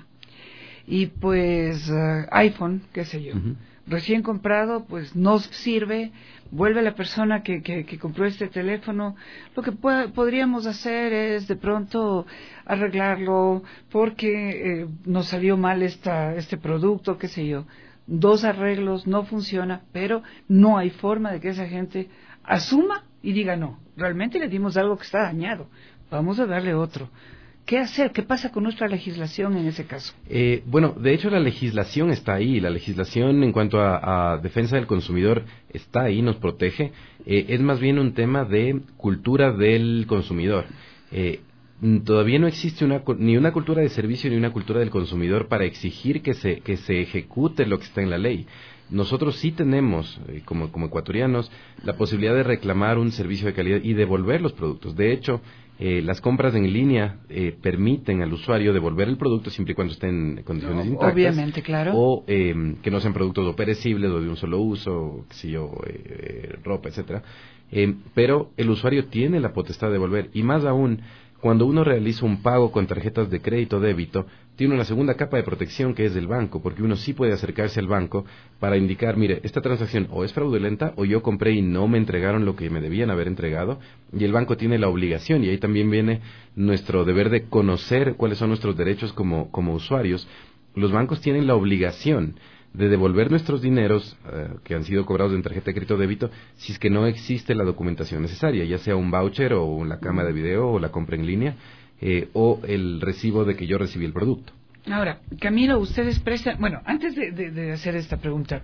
y pues uh, iPhone, qué sé yo, uh-huh. recién comprado, pues no sirve, vuelve la persona que, que, que compró este teléfono. Lo que po- podríamos hacer es de pronto arreglarlo porque eh, nos salió mal esta, este producto, qué sé yo. Dos arreglos, no funciona, pero no hay forma de que esa gente asuma y diga no, realmente le dimos algo que está dañado, vamos a darle otro. ¿Qué hacer? ¿Qué pasa con nuestra legislación en ese caso? Eh, bueno, de hecho la legislación está ahí. La legislación en cuanto a, a defensa del consumidor está ahí, nos protege. Eh, es más bien un tema de cultura del consumidor. Eh, todavía no existe una, ni una cultura de servicio ni una cultura del consumidor para exigir que se, que se ejecute lo que está en la ley. Nosotros sí tenemos, eh, como, como ecuatorianos, la posibilidad de reclamar un servicio de calidad y devolver los productos. De hecho, eh, las compras en línea eh, permiten al usuario devolver el producto siempre y cuando esté en condiciones no, intactas. Obviamente, claro. O eh, que no sean productos o perecibles o de un solo uso, qué sé yo, eh, ropa, etcétera. Eh, pero el usuario tiene la potestad de devolver. Y más aún, cuando uno realiza un pago con tarjetas de crédito o débito, tiene una segunda capa de protección que es del banco, porque uno sí puede acercarse al banco para indicar, mire, esta transacción o es fraudulenta o yo compré y no me entregaron lo que me debían haber entregado, y el banco tiene la obligación, y ahí también viene nuestro deber de conocer cuáles son nuestros derechos como, como usuarios. Los bancos tienen la obligación de devolver nuestros dineros eh, que han sido cobrados en tarjeta de crédito o débito si es que no existe la documentación necesaria, ya sea un voucher o la cámara de video o la compra en línea eh, o el recibo de que yo recibí el producto. Ahora, Camilo, ustedes prestan... Bueno, antes de, de, de hacer esta pregunta,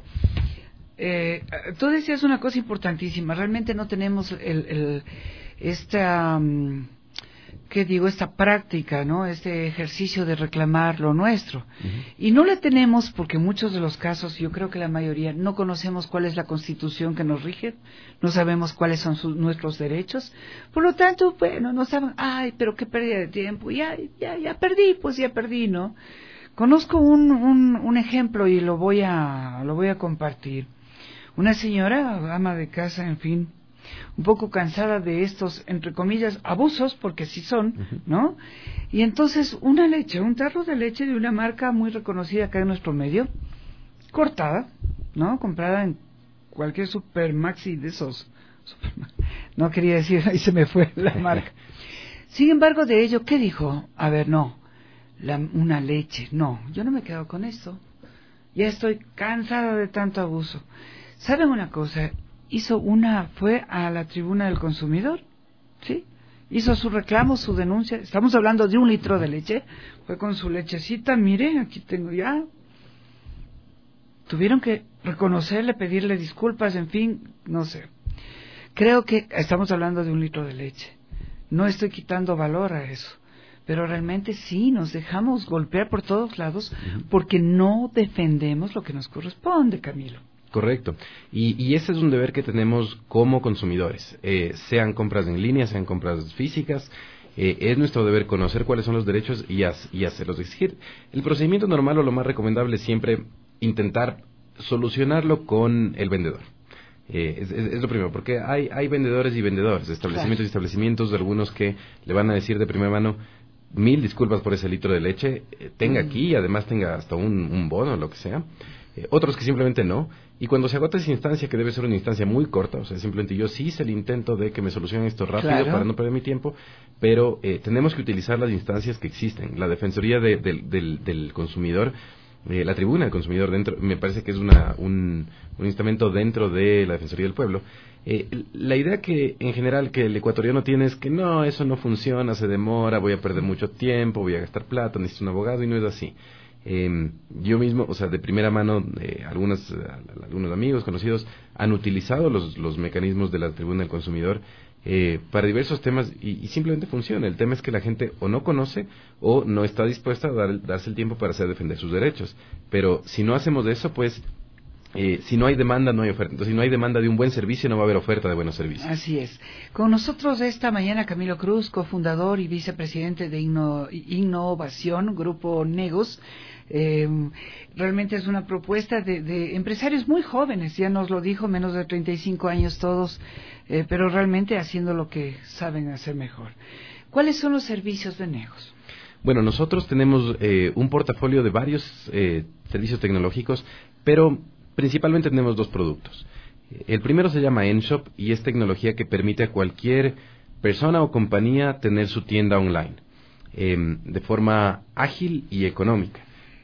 eh, tú decías una cosa importantísima. Realmente no tenemos el, el, esta... Um, ¿qué digo? Esta práctica, ¿no? Este ejercicio de reclamar lo nuestro. Uh-huh. Y no la tenemos porque en muchos de los casos, yo creo que la mayoría, no conocemos cuál es la Constitución que nos rige, no sabemos cuáles son sus, nuestros derechos. Por lo tanto, bueno, no saben, ay, pero qué pérdida de tiempo, ya, ya, ya perdí, pues ya perdí, ¿no? Conozco un, un, un ejemplo y lo voy a, lo voy a compartir. Una señora, ama de casa, en fin, un poco cansada de estos, entre comillas, abusos, porque sí son, ¿no? Y entonces una leche, un tarro de leche de una marca muy reconocida acá en nuestro medio, cortada, ¿no? Comprada en cualquier super maxi de esos. Super, no quería decir, ahí se me fue la marca. Sin embargo, de ello, ¿qué dijo? A ver, no, la, una leche, no, yo no me quedo con esto. Ya estoy cansada de tanto abuso. ¿Saben una cosa? Hizo una, fue a la tribuna del consumidor, ¿sí? Hizo su reclamo, su denuncia. Estamos hablando de un litro de leche. Fue con su lechecita, mire, aquí tengo ya. Tuvieron que reconocerle, pedirle disculpas, en fin, no sé. Creo que estamos hablando de un litro de leche. No estoy quitando valor a eso. Pero realmente sí, nos dejamos golpear por todos lados porque no defendemos lo que nos corresponde, Camilo. Correcto. Y, y ese es un deber que tenemos como consumidores, eh, sean compras en línea, sean compras físicas. Eh, es nuestro deber conocer cuáles son los derechos y, as, y hacerlos exigir. El procedimiento normal o lo más recomendable es siempre intentar solucionarlo con el vendedor. Eh, es, es, es lo primero, porque hay, hay vendedores y vendedores, establecimientos claro. y establecimientos, de algunos que le van a decir de primera mano, mil disculpas por ese litro de leche, eh, tenga aquí y además tenga hasta un, un bono, lo que sea. Eh, otros que simplemente no. Y cuando se agota esa instancia, que debe ser una instancia muy corta, o sea, simplemente yo sí hice el intento de que me solucionen esto rápido claro. para no perder mi tiempo, pero eh, tenemos que utilizar las instancias que existen. La Defensoría de, de, del, del Consumidor, eh, la Tribuna del Consumidor, dentro, me parece que es una, un, un instrumento dentro de la Defensoría del Pueblo. Eh, la idea que en general que el ecuatoriano tiene es que no, eso no funciona, se demora, voy a perder mucho tiempo, voy a gastar plata, necesito un abogado, y no es así. Eh, yo mismo, o sea, de primera mano, eh, algunos, eh, algunos amigos, conocidos, han utilizado los, los mecanismos de la Tribuna del Consumidor eh, para diversos temas y, y simplemente funciona. El tema es que la gente o no conoce o no está dispuesta a dar, darse el tiempo para hacer defender sus derechos. Pero si no hacemos eso, pues eh, si no hay demanda, no hay oferta. Entonces, si no hay demanda de un buen servicio, no va a haber oferta de buenos servicios. Así es. Con nosotros esta mañana Camilo Cruz, cofundador y vicepresidente de Inno, Innovación, Grupo Negos. Eh, realmente es una propuesta de, de empresarios muy jóvenes, ya nos lo dijo, menos de treinta y cinco años todos, eh, pero realmente haciendo lo que saben hacer mejor. ¿Cuáles son los servicios de Negos? Bueno, nosotros tenemos eh, un portafolio de varios eh, servicios tecnológicos, pero principalmente tenemos dos productos. El primero se llama Enshop y es tecnología que permite a cualquier persona o compañía tener su tienda online eh, de forma ágil y económica.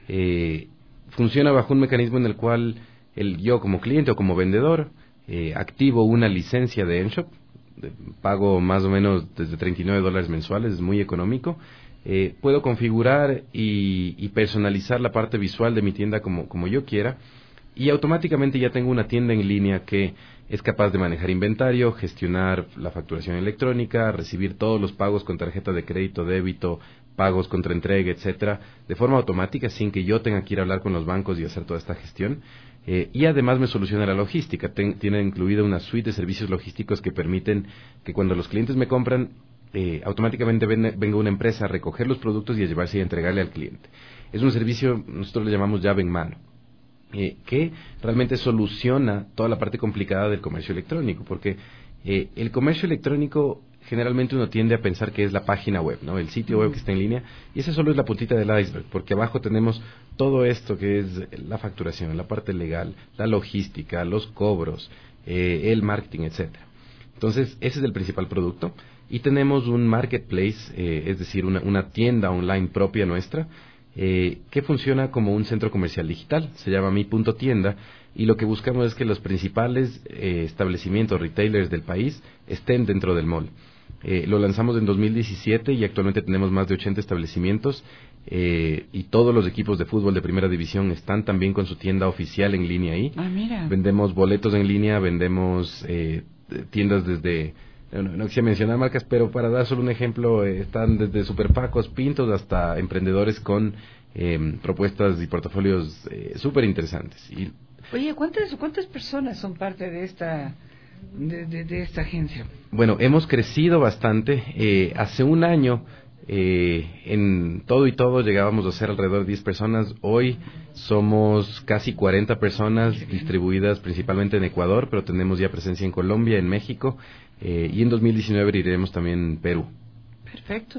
Eh, funciona bajo un mecanismo en el cual el, yo como cliente o como vendedor eh, activo una licencia de Enshop, de, pago más o menos desde treinta y nueve dólares mensuales, es muy económico. Eh, puedo configurar y, y personalizar la parte visual de mi tienda como, como yo quiera y automáticamente ya tengo una tienda en línea que es capaz de manejar inventario, gestionar la facturación electrónica, recibir todos los pagos con tarjeta de crédito, débito, pagos contra entrega, etcétera, de forma automática sin que yo tenga que ir a hablar con los bancos y hacer toda esta gestión. Eh, y además me soluciona la logística. Ten, tiene incluida una suite de servicios logísticos que permiten que cuando los clientes me compran, eh, automáticamente ven, venga una empresa a recoger los productos y a llevarse y a entregarle al cliente. Es un servicio, nosotros le llamamos llave en mano, eh, que realmente soluciona toda la parte complicada del comercio electrónico, porque eh, el comercio electrónico generalmente uno tiende a pensar que es la página web, ¿no? El sitio web que está en línea, y esa solo es la puntita del iceberg, porque abajo tenemos todo esto que es la facturación, la parte legal, la logística, los cobros, eh, el marketing, etcétera. Entonces, ese es el principal producto, y tenemos un marketplace, eh, es decir, una, una tienda online propia nuestra, eh, que funciona como un centro comercial digital, se llama Mi Punto Tienda, y lo que buscamos es que los principales eh, establecimientos, retailers del país, estén dentro del mall. Eh, lo lanzamos en dos mil diecisiete y actualmente tenemos más de ochenta establecimientos eh, y todos los equipos de fútbol de primera división están también con su tienda oficial en línea ahí. Ah, mira. Vendemos boletos en línea, vendemos eh, tiendas desde, no, no quisiera mencionar marcas, pero para dar solo un ejemplo, eh, están desde superpacos, pintos, hasta emprendedores con eh, propuestas y portafolios eh, súper interesantes. Y Oye, ¿cuántas, ¿cuántas personas son parte de esta de, de, de esta agencia? Bueno, hemos crecido bastante. Eh, hace un año, eh, en todo y todo, llegábamos a ser alrededor de diez personas. Hoy somos casi cuarenta personas distribuidas principalmente en Ecuador, pero tenemos ya presencia en Colombia, en México, eh, y en dos mil diecinueve iremos también en Perú. Perfecto.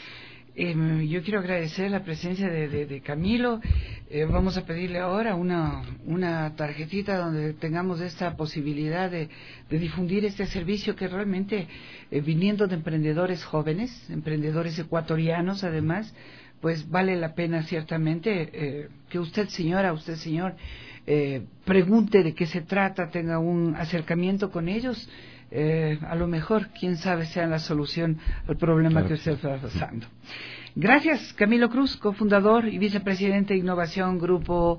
Eh, yo quiero agradecer la presencia de, de, de Camilo. Eh, vamos a pedirle ahora una, una tarjetita donde tengamos esta posibilidad de, de difundir este servicio que realmente, eh, viniendo de emprendedores jóvenes, emprendedores ecuatorianos además, pues vale la pena ciertamente eh, que usted señora, usted señor, eh, pregunte de qué se trata, tenga un acercamiento con ellos. Eh, a lo mejor, quién sabe, sea la solución al problema claro que usted está pasando. Gracias, Camilo Cruz, cofundador y vicepresidente de Innovación, Grupo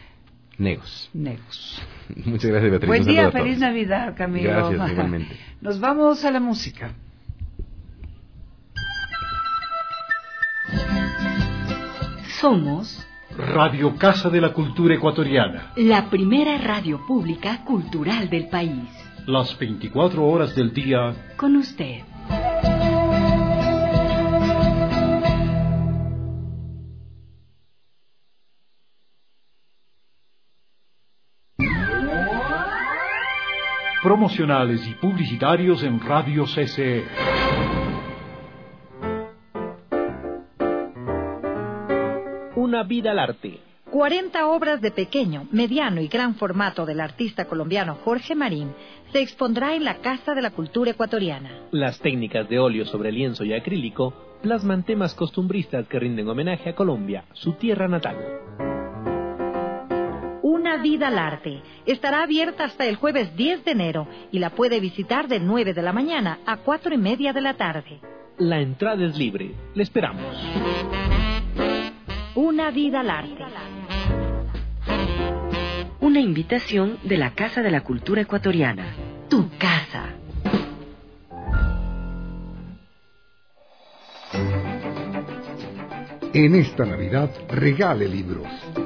Negos. Negos. Muchas gracias, Beatriz. Buen día, feliz Navidad, Camilo. Gracias, igualmente. Nos vamos a la música. Somos Radio Casa de la Cultura Ecuatoriana. la primera radio pública cultural del país. Las veinticuatro horas del día. Con usted. Promocionales y publicitarios en Radio C C E. Una vida al arte. cuarenta obras de pequeño, mediano y gran formato del artista colombiano Jorge Marín se expondrá en la Casa de la Cultura Ecuatoriana. Las técnicas de óleo sobre lienzo y acrílico plasman temas costumbristas que rinden homenaje a Colombia, su tierra natal. Una vida al arte. Estará abierta hasta el jueves diez de enero y la puede visitar de nueve de la mañana a cuatro y media de la tarde. La entrada es libre. Le esperamos. Una vida al arte. Una invitación de la Casa de la Cultura Ecuatoriana. Tu casa. En esta Navidad, regale libros.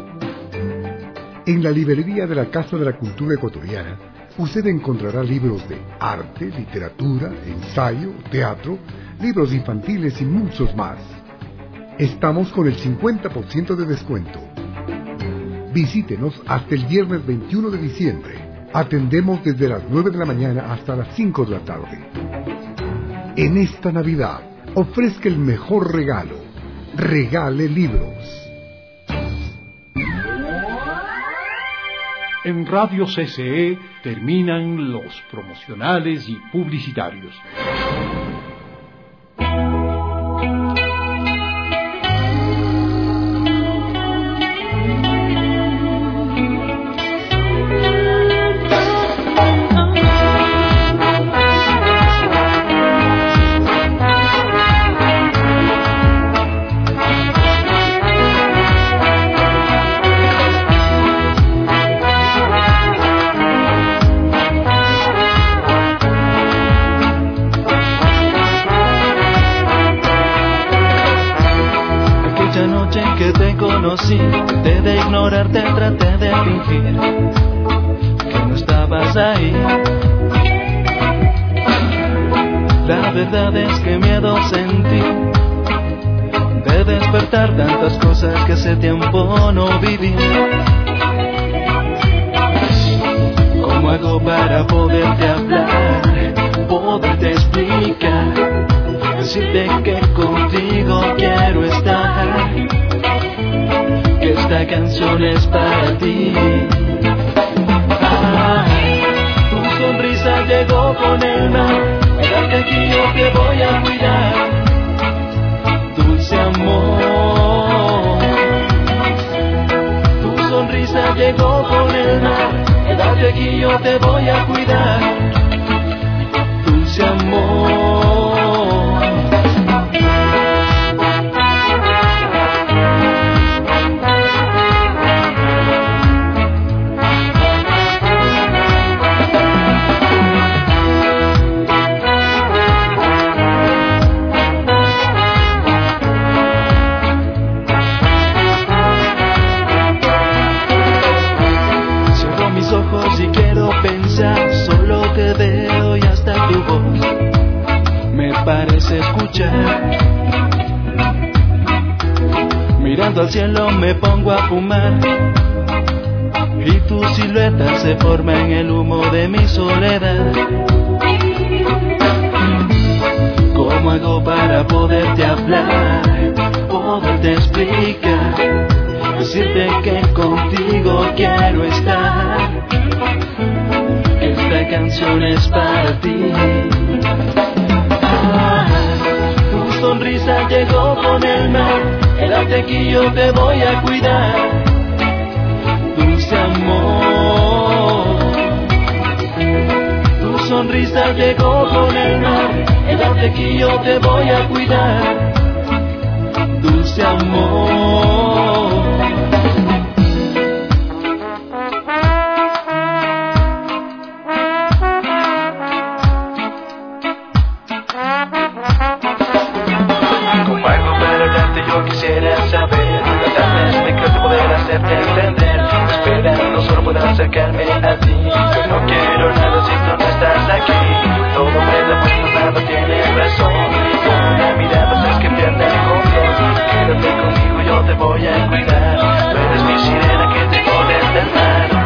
En la librería de la Casa de la Cultura Ecuatoriana, usted encontrará libros de arte, literatura, ensayo, teatro, libros infantiles y muchos más. Estamos con el cincuenta por ciento de descuento. Visítenos hasta el viernes veintiuno de diciembre. Atendemos desde las nueve de la mañana hasta las cinco de la tarde. En esta Navidad, ofrezca el mejor regalo. Regale libros. En Radio C C E terminan los promocionales y publicitarios. Traté de ignorarte, traté de fingir que no estabas ahí. La verdad es que miedo sentí de despertar tantas cosas que hace tiempo no viví. ¿Cómo hago para poderte hablar, poderte explicar, decirte que contigo quiero estar? Esta canción es para ti. Ah, tu sonrisa llegó con el mar. Quédate aquí, yo te voy a cuidar. Dulce amor. Tu sonrisa llegó con el mar. Quédate aquí, yo te voy a cuidar. Dulce amor. Solo te veo y hasta tu voz me parece escuchar. Mirando al cielo me pongo a fumar y tu silueta se forma en el humo de mi soledad. ¿Cómo hago para poderte hablar, poderte explicar, decirte que contigo quiero estar? Esta canción es para ti. Ah, tu sonrisa llegó con el mar. Quédate aquí, yo te voy a cuidar. Dulce amor. Tu sonrisa llegó con el mar. Quédate aquí, yo te voy a cuidar. Dulce amor. Quisiera saber, tratar de explicarte, poder hacerte entender. Esperando solo poder acercarme a ti. Yo no quiero nada si tú no estás aquí. Todo me da pues nada tienes razón. Con una mirada sabes que pierde el control. Quédate conmigo, yo te voy a cuidar. Tú eres mi sirena que te pone del mar.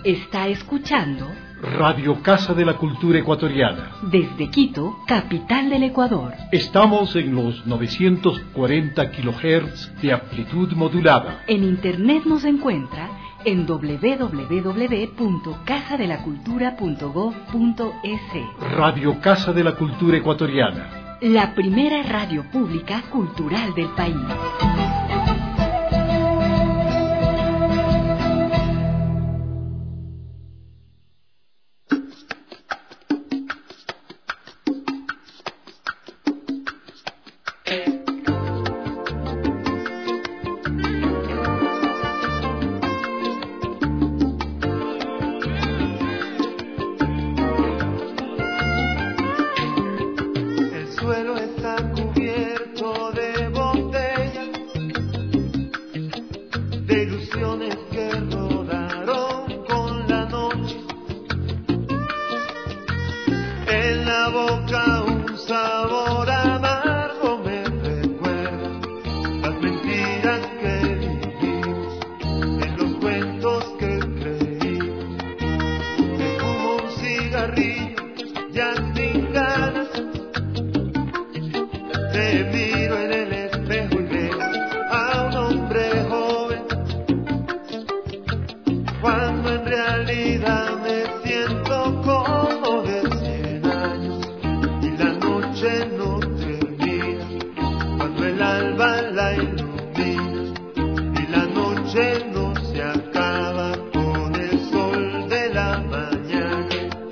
Está escuchando Radio Casa de la Cultura Ecuatoriana. desde Quito, capital del Ecuador. Estamos en los novecientos cuarenta kilohertz de amplitud modulada. En internet nos encuentra en doble u doble u doble u punto casa de la cultura punto gob punto es. Radio Casa de la Cultura Ecuatoriana. La primera radio pública cultural del país. El suelo está cubierto de botellas, de ilusiones que rodaron con la noche. En la boca un sabor amargo me recuerda las mentiras que vivimos, en los cuentos que creímos. Me fumo un cigarrillo ya sin ganas. Te miro en el espejo y veo a un hombre joven, cuando en realidad me siento como de cien años, y la noche no termina, cuando el alba la ilumina, y la noche no se acaba con el sol de la mañana.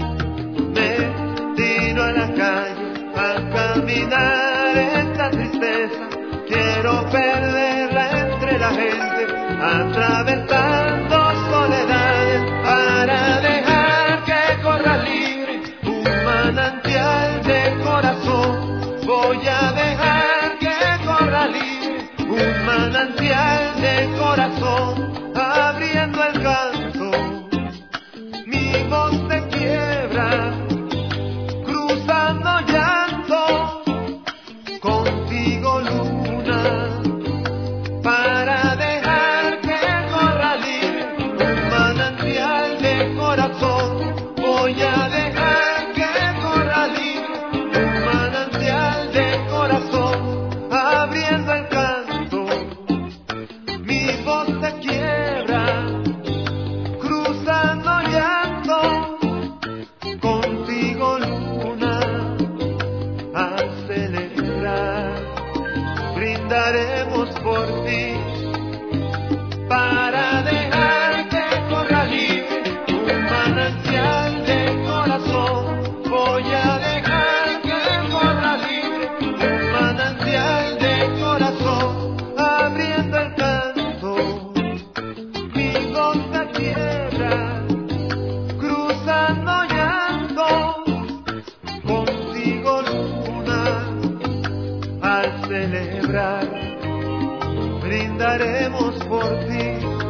Me tiro a la calle a caminar esta tristeza, quiero perderla entre la gente, atravesando soledades, para dejar que corra libre un manantial de corazón. Voy a dejar que corra libre un manantial de corazón, abriendo el canto, mi voz se quiebra, cruzando llanto. Contigo luna, para dejar que corra libre un manantial de corazón. Voy a dejar que corra libre un manantial de corazón, abriendo el canto, mi voz se quiebra, cruzando llanto. Contigo luna, a celebrar, brindaremos por ti, para dejar que corra libre un manantial de corazón. Voy a dejar que corra libre un manantial de corazón, abriendo el canto, mi voz se quiebra, cruzando llanto. Contigo luna, al celebrar, brindaremos por ti.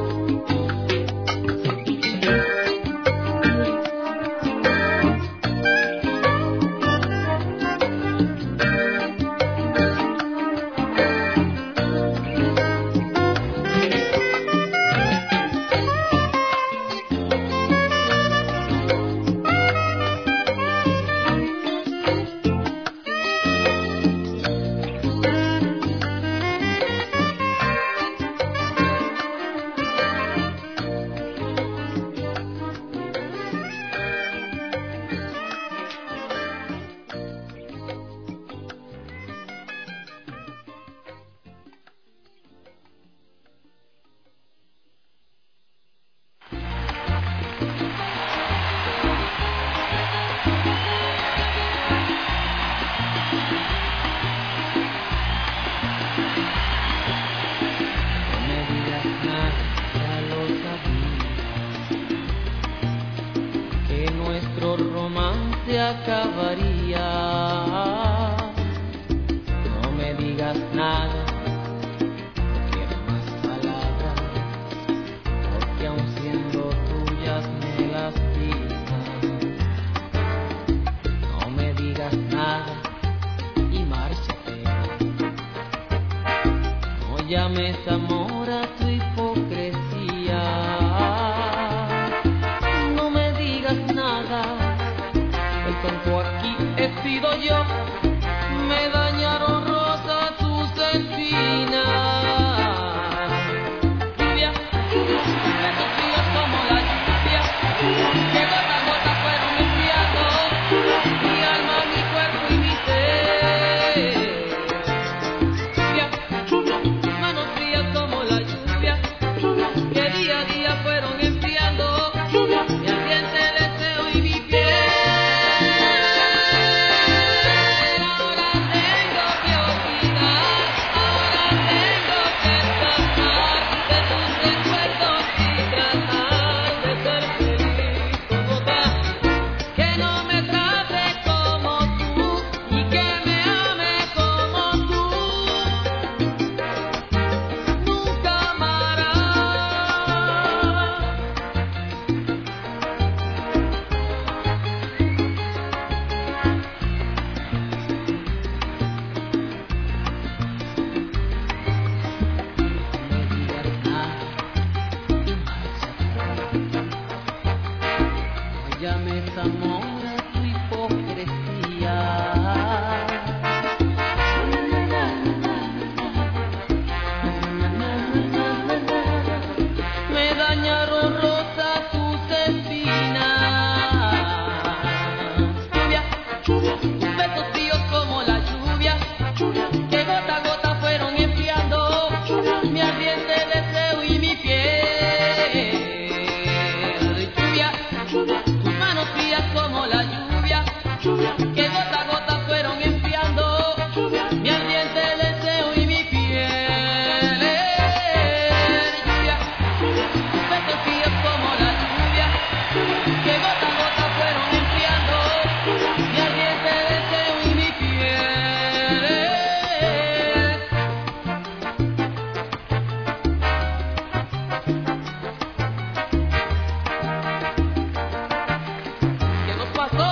se acabaría. No me digas nada, no quiero más palabras, porque aun siendo tuyas me lastiman. No me digas nada y márchate. No llames amor a tu hipocresía. querido yo, me dañaron rosas tus espinas. Lluvia, besos fríos como la lluvia, que gota a gota fueron enfriando mi alma, mi cuerpo y mi ser. Lluvia, tus manos frías como la lluvia, que día a día fueron enfriando mi ardiente deseo y mi piel. Ahora tengo que olvidar, ahora tengo que escapar de tus recuerdos y tratar de ser feliz con otra que no me trate como tú y que me ame como tú. Nunca amarás. No llames amor a tu hipocresía. Me dañaron rosas tus espinas. Lluvia, tus besos fríos como la lluvia, que gota a gota fueron enfriando mi ardiente deseo y mi piel. Lluvia, tus manos frías como la lluvia, que gota a gota fueron enfriando mi ardiente deseo y mi piel. Lluvia, tus besos fríos como la lluvia, que gota a gota fueron enfriando mi ardiente deseo y mi piel. ¿Qué nos pasó?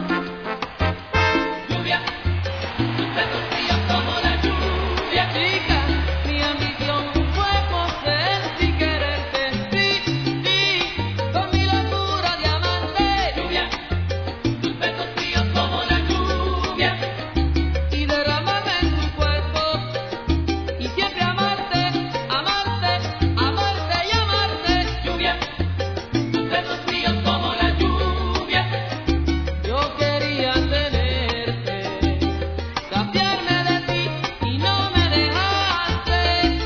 Lluvia, tus besos fríos como la lluvia, chica. Mi ambición fue poseerte y quererte, sí, sí, con mi locura de amante. Lluvia, tus besos fríos como la lluvia, y derramarme en tu cuerpo, y siempre amarte, amarte, amarte y amarte. Lluvia, tus besos fríos como la lluvia, yo quería tenerte, cambiarme de ti y no me dejaste.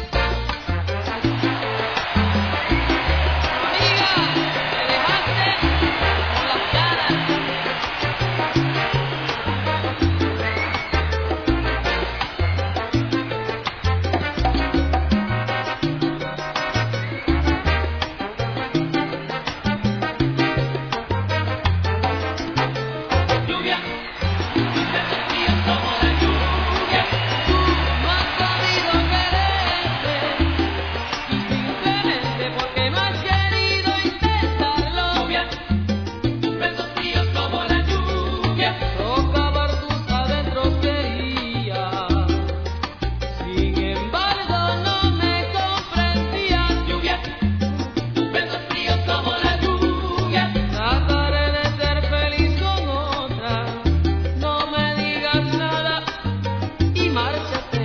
Amiga, me dejaste con las ganas. Lluvia, tus besos fríos como la lluvia, tú no has sabido quererte, y simplemente porque no has querido intentarlo. Lluvia, tus besos fríos como la lluvia, socavar tus adentros quería, sin embargo no me comprendías. Lluvia, tus besos fríos como la lluvia, trataré de ser feliz con otra, no me digas nada y márchate.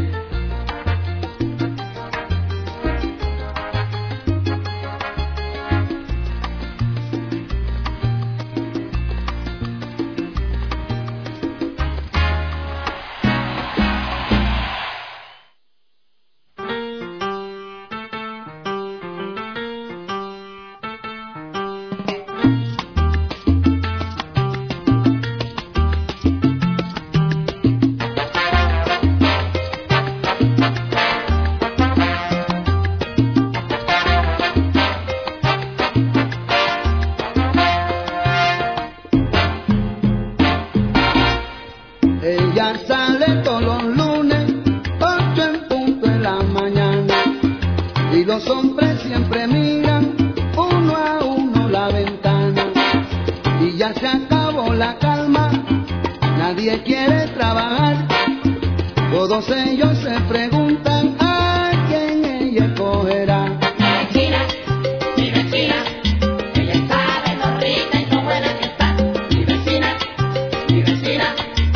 Ella sale todos los lunes, ocho en punto de la mañana, y los hombres siempre miran uno a uno la ventana, y ya se acabó la calma, nadie quiere trabajar, todos ellos se preguntan a quién ella escogerá. Vecina, mi vecina, ella sabe lo rica y lo buena que está. Mi vecina, mi vecina,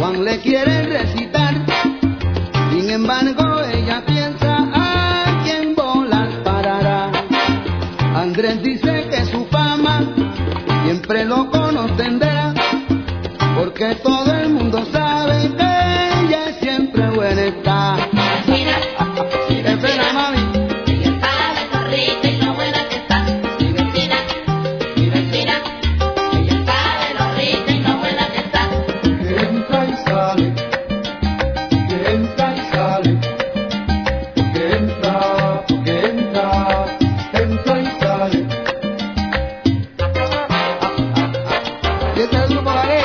Juan le quiere recitar, sin embargo ella piensa a quién bolas parará. Andrés dice que su fama siempre lo conocendrá, porque todo el mundo sabe que ella siempre buena está. Mira, Espera, mami. ella sabe lo rica y lo buena que está. Mi vecina, mi vecina, ella sabe lo rica y lo buena que está. Entra y sale, que entra y sale, que entra, que entra, entra y sale. ¿Y este es el grupo Garé?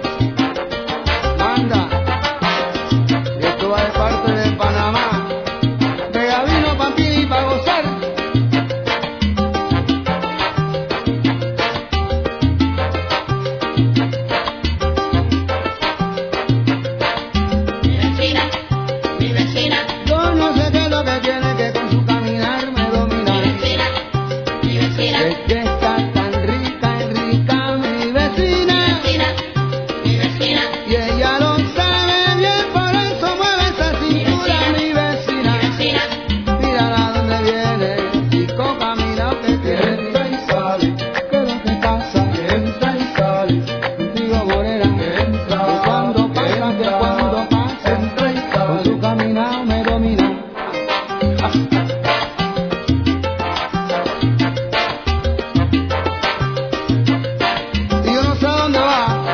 Manda. Y esto va de parte de Panamá. Pega vino pa' ti y pa' gozar. Mi vecina, mi vecina, Yo no sé qué es lo que tiene que con su caminar me domina. mi vecina, mi vecina, Es que está tan rica y rica mi vecina. mi vecina, Y ella lo sabe bien, por eso mueve esa cintura, mi vecina. Mírala donde viene, chico camina que tiene. Entra y sale, que lo que pasa, que entra y sale. Digo morena, que entra, que cuando pasa, que cuando pasa, entra y sale. Con su caminado me domina. Y yo no sé a dónde va.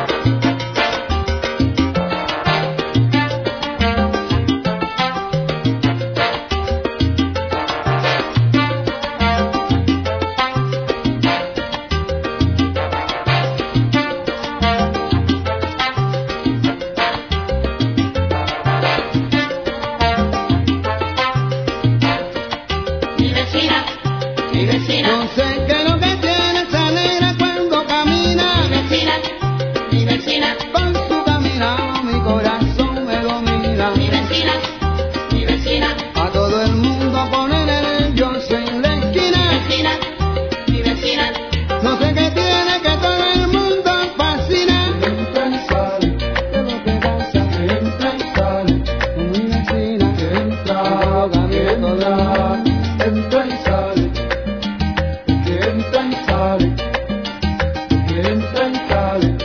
mi vecina, mi vecina, No sé qué es lo que tiene esa negra cuando camina. mi vecina, mi vecina, Con su caminado mi corazón me domina. mi vecina, mi vecina, A todo el mundo ponen el yo en la esquina. vecina, mi vecina, No sé qué tiene que todo el mundo fascina. Entra y sale, que lo que pasa, que entra y sale. Mi vecina, que entra, que entra, entra y sale. Que entra y sale, que entra y sale.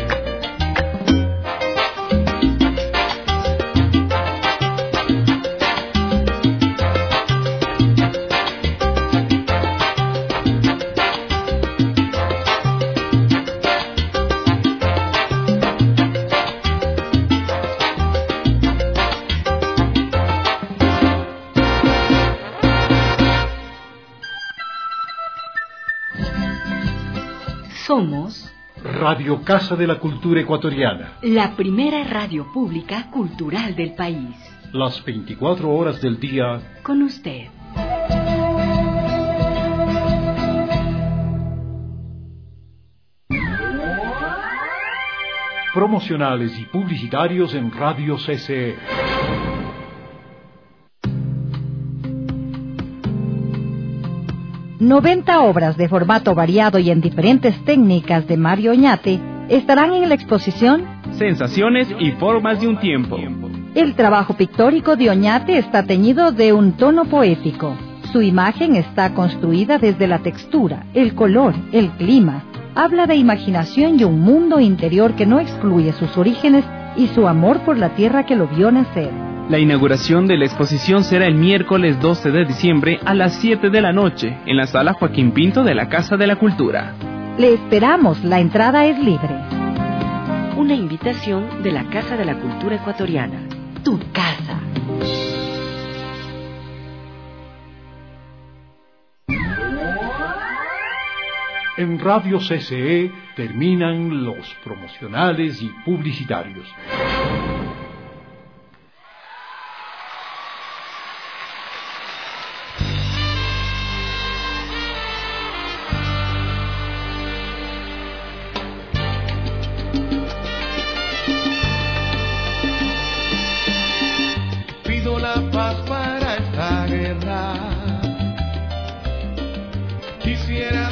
Somos Radio Casa de la Cultura Ecuatoriana. la primera radio pública cultural del país. Las veinticuatro horas del día. Con usted. Promocionales y publicitarios en Radio C C E. noventa obras de formato variado y en diferentes técnicas de Mario Oñate estarán en la exposición Sensaciones y formas de un tiempo. El trabajo pictórico de Oñate está teñido de un tono poético. Su imagen está construida desde la textura, el color, el clima. Habla de imaginación y un mundo interior que no excluye sus orígenes y su amor por la tierra que lo vio nacer. La inauguración de la exposición será el miércoles doce de diciembre a las siete de la noche en la sala Joaquín Pinto de la Casa de la Cultura. Le esperamos, la entrada es libre. Una invitación de la Casa de la Cultura Ecuatoriana. Tu casa. En Radio C C E terminan los promocionales y publicitarios. Pido la paz para esta guerra. Quisiera